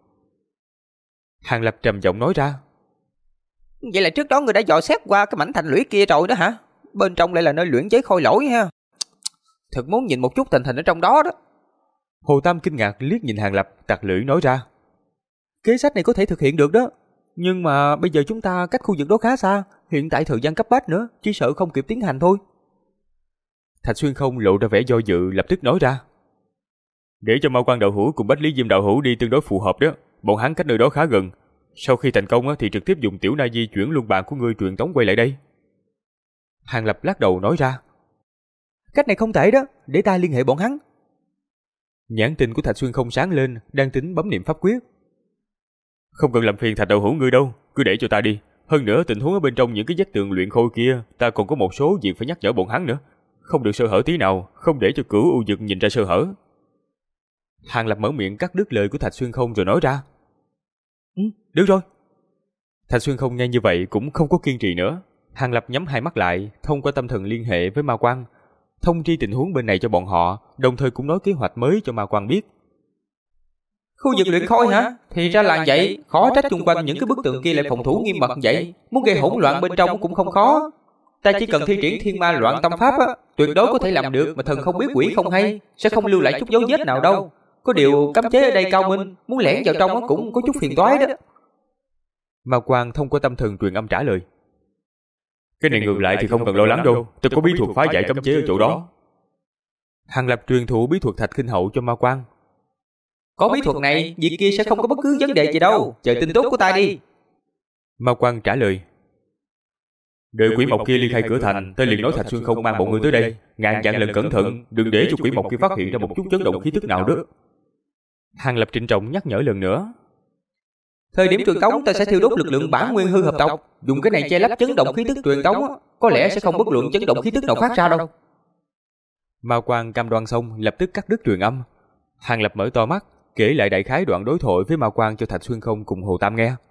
Hàng Lập trầm giọng nói ra. Vậy là trước đó người đã dò xét qua cái mảnh thành lũy kia rồi đó hả? Bên trong lại là nơi luyện chế khôi lỗi ha. Thật muốn nhìn một chút tình hình ở trong đó đó. Hồ Tam kinh ngạc liếc nhìn Hàng Lập, tặc lưỡi nói ra. Kế sách này có thể thực hiện được đó. Nhưng mà bây giờ chúng ta cách khu vực đó khá xa. Hiện tại thời gian cấp bách nữa, chỉ sợ không kịp tiến hành thôi. Thạch Xuyên Không lộ ra vẻ do dự, lập tức nói ra. Để cho Ma Quan đạo hữu cùng Bách Lý Diêm đạo hữu đi tương đối phù hợp đó. Bọn hắn cách nơi đó khá gần. Sau khi thành công thì trực tiếp dùng tiểu na di chuyển luân bàn của ngươi truyền tống quay lại đây. Hàng Lập lắc đầu nói ra. Cách này không thể đó, để ta liên hệ bọn hắn. Nhãn tình của Thạch Xuyên Không sáng lên, đang tính bấm niệm pháp quyết. Không cần làm phiền Thạch đạo hữu ngươi đâu, cứ để cho ta đi. Hơn nữa tình huống ở bên trong những cái vách tường luyện khôi kia, ta còn có một số việc phải nhắc nhở bọn hắn nữa. Không được sơ hở tí nào, không để cho Cửu Ưu Dực nhìn ra sơ hở. Hàng Lập mở miệng cắt đứt lời của Thạch Xuyên Không rồi nói ra. Được rồi. Thạch Xuyên Không nghe như vậy cũng không có kiên trì nữa. Hàng Lập nhắm hai mắt lại, thông qua tâm thần liên hệ với Ma Quan, thông tri tình huống bên này cho bọn họ, đồng thời cũng nói kế hoạch mới cho Ma Quan biết. Khu vực luyện khôi hả? Thì ra là vậy, khó trách xung quanh những cái bức tường kia lại phòng thủ nghiêm mật vậy. Muốn gây hỗn loạn bên trong cũng không khó. Ta chỉ cần thi triển thiên ma loạn tâm pháp tuyệt đối có thể làm được, mà thần không biết quỷ không hay, sẽ không lưu lại chút dấu vết nào đâu. Có điều cấm chế ở đây cao minh, muốn lẻn vào trong cũng có chút phiền toái đó. Ma Quan thông qua tâm thần truyền âm trả lời. Cái này ngược lại thì không cần lo lắng đâu, tôi có bí thuật phá giải cấm chế ở chỗ đó. Hàng Lập truyền thụ bí thuật Thạch Khinh Hậu cho Ma Quan. Có bí thuật này, việc kia sẽ không có bất cứ vấn đề gì đâu, chờ tin tốt của ta đi. Ma Quan trả lời. Đợi quỷ mộc kia ly khai cửa thành, tôi liền nói Thạch Xuyên Không mang bọn người tới đây, ngàn vạn lần cẩn thận, đừng để cho quỷ mộc kia phát hiện ra một chút chấn động khí tức nào đó. Hàng Lập trịnh trọng nhắc nhở lần nữa. Thời điểm truyền tống ta sẽ thiêu đốt lực lượng bản nguyên hư hợp tộc, dùng cái này che lấp chấn động khí tức truyền tống, có lẽ sẽ không bất luận chấn động khí tức nào phát ra đâu. Ma Quan cam đoan xong lập tức cắt đứt truyền âm. Hàng Lập mở to mắt, kể lại đại khái đoạn đối thoại với Ma Quan cho Thạch Xuyên Không cùng Hồ Tam nghe.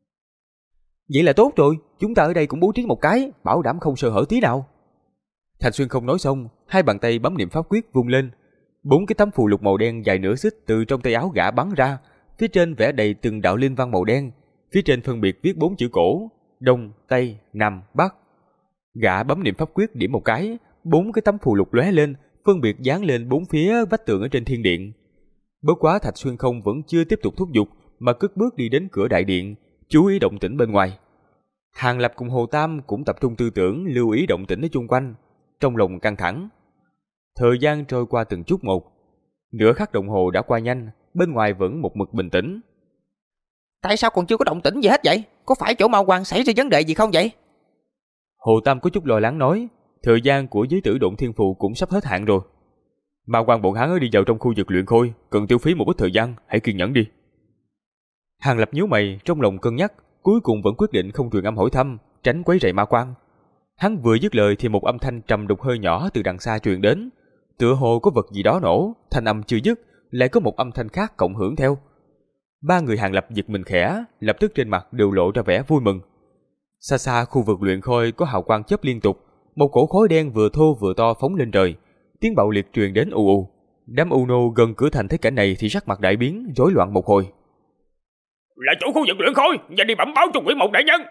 Vậy là tốt rồi, chúng ta ở đây cũng bố trí một cái, bảo đảm không sơ hở tí nào. Thạch Xuyên Không nói xong, hai bàn tay bấm niệm pháp quyết vung lên, 4 cái tấm phù lục màu đen dài nửa xích từ trong tay áo gã bắn ra, phía trên vẽ đầy từng đạo linh văn màu đen, phía trên phân biệt viết 4 chữ cổ: Đông, Tây, Nam, Bắc. Gã bấm niệm pháp quyết điểm một cái, 4 cái tấm phù lục lóe lên, phân biệt dán lên 4 phía vách tường ở trên thiên điện. Bất quá Thạch Xuyên Không vẫn chưa tiếp tục thúc giục, mà cất bước đi đến cửa đại điện, chú ý động tĩnh bên ngoài. Hàng Lập cùng Hồ Tam cũng tập trung tư tưởng, lưu ý động tĩnh ở chung quanh, trong lòng căng thẳng. Thời gian trôi qua từng chút một, nửa khắc đồng hồ đã qua nhanh, bên ngoài vẫn một mực bình tĩnh. Tại sao còn chưa có động tĩnh gì hết vậy? Có phải chỗ Ma Quan xảy ra vấn đề gì không vậy? Hồ Tam có chút lo lắng nói, thời gian của giới tử Độn Thiên Phù cũng sắp hết hạn rồi. Ma Quan bọn hắn đi vào trong khu vực luyện khôi, cần tiêu phí một ít thời gian, hãy kiên nhẫn đi. Hàng Lập nhíu mày, trong lòng cân nhắc, cuối cùng vẫn quyết định không truyền âm hỏi thăm, tránh quấy rầy Ma Quan. Hắn vừa dứt lời thì một âm thanh trầm đục hơi nhỏ từ đằng xa truyền đến, tựa hồ có vật gì đó nổ, thanh âm chưa dứt, lại có một âm thanh khác cộng hưởng theo. Ba người Hàng Lập giật mình khẽ, lập tức trên mặt đều lộ ra vẻ vui mừng. Xa xa khu vực luyện khôi có hào quang chớp liên tục, một cổ khói đen vừa thô vừa to phóng lên trời, tiếng bạo liệt truyền đến ù ù. Đám u nô gần cửa thành thấy cảnh này thì sắc mặt đại biến, rối loạn một hồi. Là chủ khu vực luyện khôi, nhanh đi bẩm báo cho quỷ mộc đại nhân.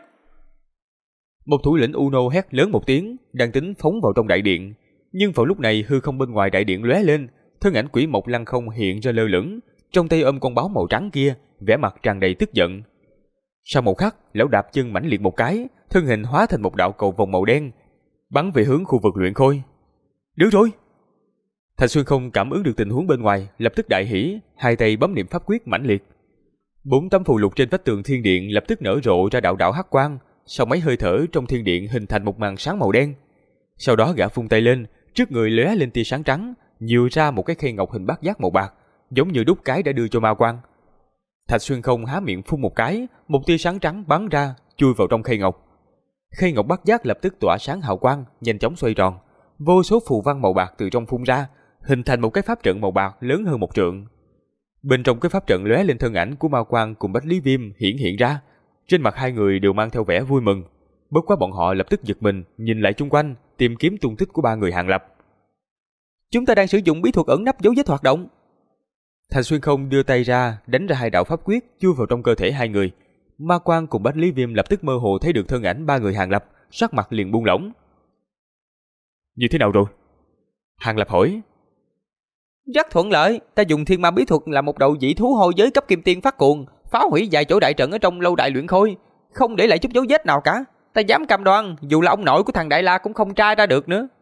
Một thủ lĩnh u nô hét lớn một tiếng, đang tính phóng vào trong đại điện, nhưng vào lúc này hư không bên ngoài đại điện lóe lên, thân ảnh quỷ mộc lăng không hiện ra lơ lửng, trong tay ôm con báo màu trắng kia, vẻ mặt tràn đầy tức giận. Sau một khắc, lão đạp chân mãnh liệt một cái, thân hình hóa thành một đạo cầu vòng màu đen, bắn về hướng khu vực luyện khôi. Được rồi. Thạch Xuyên Không cảm ứng được tình huống bên ngoài, lập tức đại hỉ, hai tay bấm niệm pháp quyết mãnh liệt. 4 tấm phù lục trên vách tường thiên điện lập tức nở rộ ra đạo đạo hắc quang, sau mấy hơi thở trong thiên điện hình thành một màn sáng màu đen. Sau đó gã vung tay lên, trước người lóe lên tia sáng trắng, nhiều ra một cái khay ngọc hình bát giác màu bạc, giống như đúc cái đã đưa cho Ma Quang. Thạch Xuyên Không há miệng phun một cái, một tia sáng trắng bắn ra, chui vào trong khay ngọc. Khay ngọc bát giác lập tức tỏa sáng hào quang, nhanh chóng xoay tròn, vô số phù văn màu bạc từ trong phun ra, hình thành một cái pháp trận màu bạc lớn hơn 1 trượng. Bên trong cái pháp trận lóe lên thân ảnh của Ma Quang cùng Bách Lý Viêm hiện ra, trên mặt hai người đều mang theo vẻ vui mừng. Bất quá bọn họ lập tức giật mình, nhìn lại chung quanh, tìm kiếm tung tích của 3 người Hàng Lập. Chúng ta đang sử dụng bí thuật ẩn nấp dấu vết hoạt động. Thạch Xuyên Không đưa tay ra, đánh ra 2 đạo pháp quyết chui vào trong cơ thể hai người. Ma Quang cùng Bách Lý Viêm lập tức mơ hồ thấy được thân ảnh 3 người Hàng Lập, sắc mặt liền buông lỏng. Như thế nào rồi? Hàng Lập hỏi. Rất thuận lợi, ta dùng thiên ma bí thuật là một đầu dị thú hôi giới cấp kim tiên phát cuồng, phá hủy vài chỗ đại trận ở trong lâu đài luyện khôi, không để lại chút dấu vết nào cả. Ta dám cam đoan, dù là ông nội của thằng Đại La cũng không tra ra được nữa.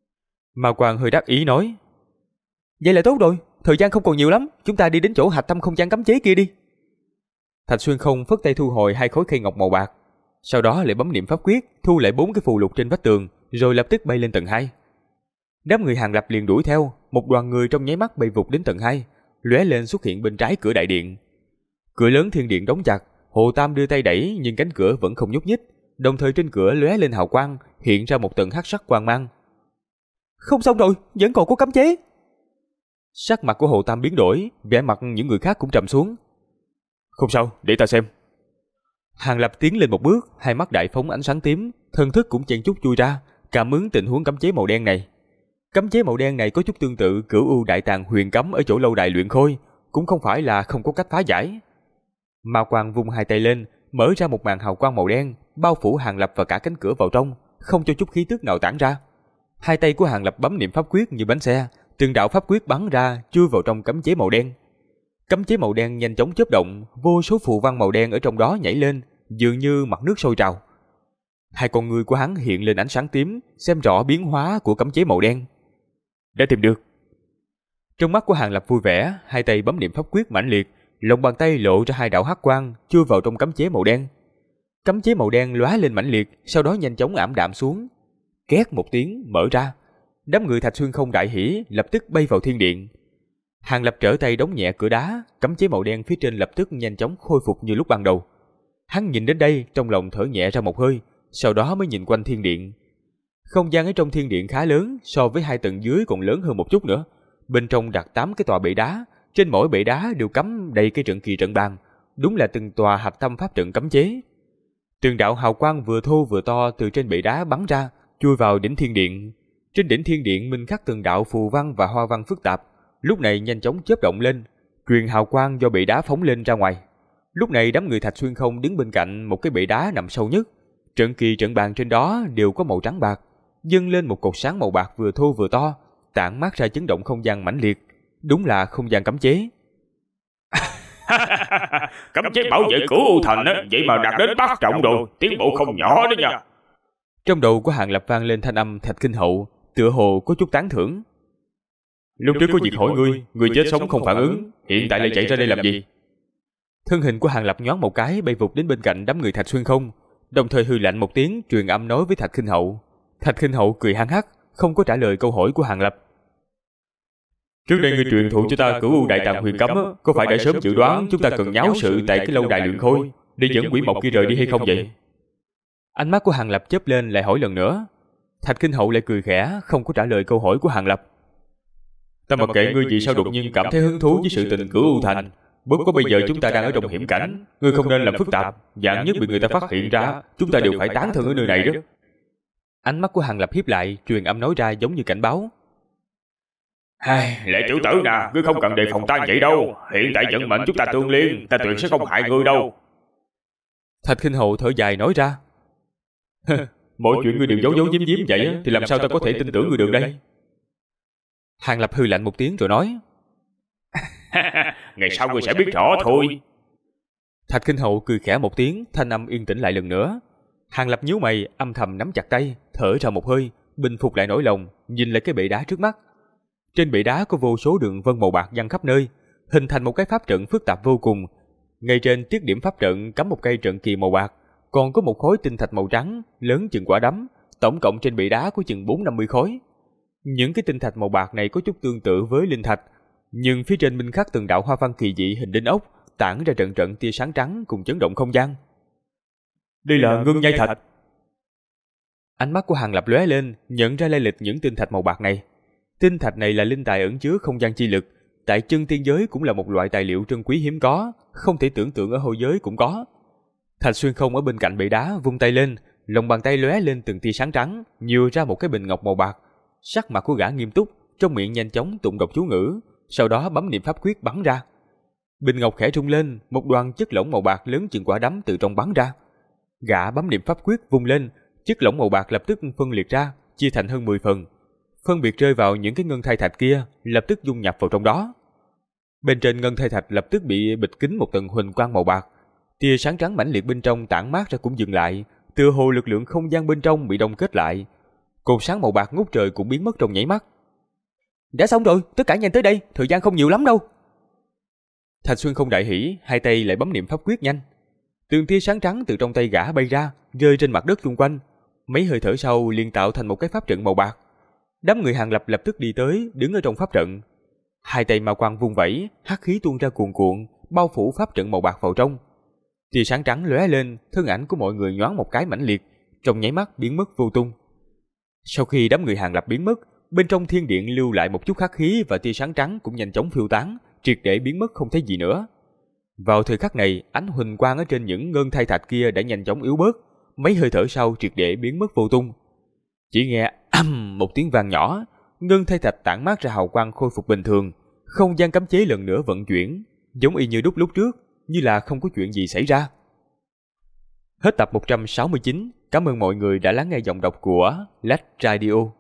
Ma Quang hơi đắc ý nói. Vậy là tốt rồi, thời gian không còn nhiều lắm, chúng ta đi đến chỗ hạch tâm không gian cấm chế kia đi. Thạch Xuyên Không phất tay thu hồi 2 khối khay ngọc màu bạc, sau đó lại bấm niệm pháp quyết, thu lại 4 cái phù lục trên vách tường, rồi lập tức bay lên tầng 2. Đám người Hàng Lập liền đuổi theo, một đoàn người trong nháy mắt bay vụt đến tầng 2, lóe lên xuất hiện bên trái cửa đại điện. Cửa lớn thiên điện đóng chặt, Hồ Tam đưa tay đẩy nhưng cánh cửa vẫn không nhúc nhích, đồng thời trên cửa lóe lên hào quang, hiện ra một tầng hắc sắc quang mang. Không xong rồi, vẫn còn có cấm chế. Sắc mặt của Hồ Tam biến đổi, vẻ mặt những người khác cũng trầm xuống. Không sao, để ta xem. Hàng Lập tiến lên một bước, hai mắt đại phóng ánh sáng tím, thần thức cũng chen chút chui ra, cảm ứng tình huống cấm chế màu đen này. Cấm chế màu đen này có chút tương tự Cửu U Đại Tàng huyền cấm ở chỗ lâu đài luyện khôi, cũng không phải là không có cách phá giải. Ma Quang vung 2 tay lên, mở ra một màn hào quang màu đen, bao phủ Hàng Lập và cả cánh cửa vào trong, không cho chút khí tức nào tản ra. 2 tay của Hàng Lập bấm niệm pháp quyết như bánh xe, từng đạo pháp quyết bắn ra, chui vào trong cấm chế màu đen. Cấm chế màu đen nhanh chóng chớp động, vô số phù văn màu đen ở trong đó nhảy lên, dường như mặt nước sôi trào. 2 con ngươi của hắn hiện lên ánh sáng tím, xem rõ biến hóa của cấm chế màu đen. Đã tìm được. Trong mắt của Hàng Lập vui vẻ, 2 tay bấm niệm pháp quyết mãnh liệt, lòng bàn tay lộ ra 2 đạo hắc quang, chui vào trong cấm chế màu đen. Cấm chế màu đen lóe lên mãnh liệt, sau đó nhanh chóng ảm đạm xuống. Két một tiếng mở ra. Đám người Thạch Xuyên Không đại hỉ, lập tức bay vào thiên điện. Hàng Lập trở tay đóng nhẹ cửa đá, cấm chế màu đen phía trên lập tức nhanh chóng khôi phục như lúc ban đầu. Hắn nhìn đến đây, trong lòng thở nhẹ ra một hơi, sau đó mới nhìn quanh thiên điện. Không gian ở trong thiên điện khá lớn, so với 2 tầng dưới còn lớn hơn một chút nữa. Bên trong đặt 8 cái tòa bệ đá, trên mỗi bệ đá đều cắm đầy cây trận kỳ trận bàn, đúng là từng tòa hạch tâm pháp trận cấm chế. Từng đạo hào quang vừa thô vừa to từ trên bệ đá bắn ra, chui vào đỉnh thiên điện. Trên đỉnh thiên điện minh khắc từng đạo phù văn và hoa văn phức tạp, lúc này nhanh chóng chớp động lên, truyền hào quang do bệ đá phóng lên ra ngoài. Lúc này đám người Thạch Xuyên Không đứng bên cạnh một cái bệ đá nằm sâu nhất, trận kỳ trận bàn trên đó đều có màu trắng bạc, dâng lên một cột sáng màu bạc vừa thô vừa to, tản mát ra chấn động không gian mãnh liệt, đúng là không gian cấm chế. Cấm chế bảo vệ Cửu U Thành á, vậy mà đạt đến 8 trọng rồi, tiến bộ không nhỏ đó nha. Trong đầu của Hàng Lập vang lên thanh âm Thạch Kinh Hậu, tựa hồ có chút tán thưởng. Lúc trước có việc hỏi ngươi chết sống không phản ứng, hiện tại lại chạy ra đây làm gì? Thân hình của Hàng Lập nhoáng một cái bay vụt đến bên cạnh đám người Thạch Xuyên Không, đồng thời hừ lạnh một tiếng truyền âm nói với Thạch Kinh Hậu. Thạch Kinh Hậu cười hăng hắc, không có trả lời câu hỏi của Hàng Lập. Trước đây ngươi truyền thụ cho ta Cửu U Đại Tàng huyền cấm, có phải đã sớm dự đoán chúng ta cần nháo sự tại cái lâu đài luyện khôi để dẫn quỷ mộc kia rời đi hay không vậy? Ánh mắt của Hàng Lập chớp lên lại hỏi lần nữa. Thạch Kinh Hậu lại cười khẽ, không có trả lời câu hỏi của Hàng Lập. Ta mặc kệ ngươi vì sao đột nhiên cảm thấy hứng thú với sự tình Cửu U Thành, bất quá bây giờ chúng ta đang ở trong hiểm cảnh, ngươi không nên làm phức tạp, vạn nhất bị người ta phát hiện ra, chúng ta đều phải tán thân ở nơi này đó. Ánh mắt của Hàng Lập hiếp lại, truyền âm nói ra giống như cảnh báo. Lệ tiểu tử nè, ngươi không cần đề phòng ta vậy đâu, hiện tại vận mệnh chúng ta tương liên, ta tuyệt sẽ không hại ngươi đâu. Thạch Kinh Hậu thở dài nói ra. Mọi chuyện ngươi đều giấu giấu giếm giếm vậy thì làm sao ta có thể tin tưởng ngươi được đây? Hàng Lập hừ lạnh một tiếng rồi nói. Ngày sau ngươi sẽ biết rõ thôi. Thạch Kinh Hậu cười khẽ một tiếng, thanh âm yên tĩnh lại lần nữa. Hàng Lập nhíu mày, âm thầm nắm chặt tay, thở ra một hơi, bình phục lại nỗi lòng, nhìn lại cái bệ đá trước mắt. Trên bệ đá có vô số đường vân màu bạc văng khắp nơi, hình thành một cái pháp trận phức tạp vô cùng. Ngay trên tiết điểm pháp trận cắm một cây trận kỳ màu bạc, còn có một khối tinh thạch màu trắng lớn chừng quả đấm, tổng cộng trên bệ đá có chừng 4-50 khối. Những cái tinh thạch màu bạc này có chút tương tự với linh thạch, nhưng phía trên minh khắc từng đạo hoa văn kỳ dị hình đinh ốc, tản ra trận trận tia sáng trắng cùng chấn động không gian. Đây là ngân nhai thạch. Ánh mắt của Hàng Lập lóe lên, nhận ra lai lịch những tinh thạch màu bạc này. Tinh thạch này là linh tài ẩn chứa không gian chi lực, tại chân tiên giới cũng là một loại tài liệu trân quý hiếm có, không thể tưởng tượng ở hôi giới cũng có. Thạch Xuyên Không ở bên cạnh bệ đá vung tay lên, lòng bàn tay lóe lên từng tia sáng trắng, nhô ra một cái bình ngọc màu bạc. Sắc mặt của gã nghiêm túc, trong miệng nhanh chóng tụng đọc chú ngữ, sau đó bấm niệm pháp quyết bắn ra. Bình ngọc khẽ rung lên, một đoàn chất lỏng màu bạc lớn chừng quả đấm từ trong bắn ra. Gã bấm niệm pháp quyết vung lên, chất lỏng màu bạc lập tức phân liệt ra, chia thành hơn 10 phần, phân biệt rơi vào những cái ngân thai thạch kia, lập tức dung nhập vào trong đó. Bên trên ngân thai thạch lập tức bị bịt kín một tầng huỳnh quang màu bạc, tia sáng trắng mãnh liệt bên trong tản mát ra cũng dừng lại, tựa hồ lực lượng không gian bên trong bị đông kết lại. Cột sáng màu bạc ngút trời cũng biến mất trong nháy mắt. Đã xong rồi, tất cả nhanh tới đây, thời gian không nhiều lắm đâu. Thạch Xuyên Không đại hỉ, hai tay lại bấm niệm pháp quyết nhanh. Từng tia sáng trắng từ trong tay gã bay ra, rơi trên mặt đất xung quanh. Mấy hơi thở sau liền tạo thành một cái pháp trận màu bạc. Đám người Hàng Lập lập tức đi tới, đứng ở trong pháp trận. Hai tay ma quang vung vẩy, hắc khí tuôn ra cuồn cuộn, bao phủ pháp trận màu bạc vào trong. Tia sáng trắng lóe lên, thân ảnh của mọi người nhoáng một cái mãnh liệt, trong nháy mắt biến mất vô tung. Sau khi đám người Hàng Lập biến mất, bên trong thiên điện lưu lại một chút hắc khí và tia sáng trắng cũng nhanh chóng phiêu tán, triệt để biến mất không thấy gì nữa. Vào thời khắc này, ánh huỳnh quang ở trên những ngân thai thạch kia đã nhanh chóng yếu bớt, mấy hơi thở sau triệt để biến mất vô tung. Chỉ nghe một tiếng vang nhỏ, ngân thai thạch tản mát ra hào quang khôi phục bình thường, không gian cấm chế lần nữa vận chuyển, giống y như đúc lúc trước, như là không có chuyện gì xảy ra. Hết tập 169, cảm ơn mọi người đã lắng nghe giọng đọc của Lách Radio.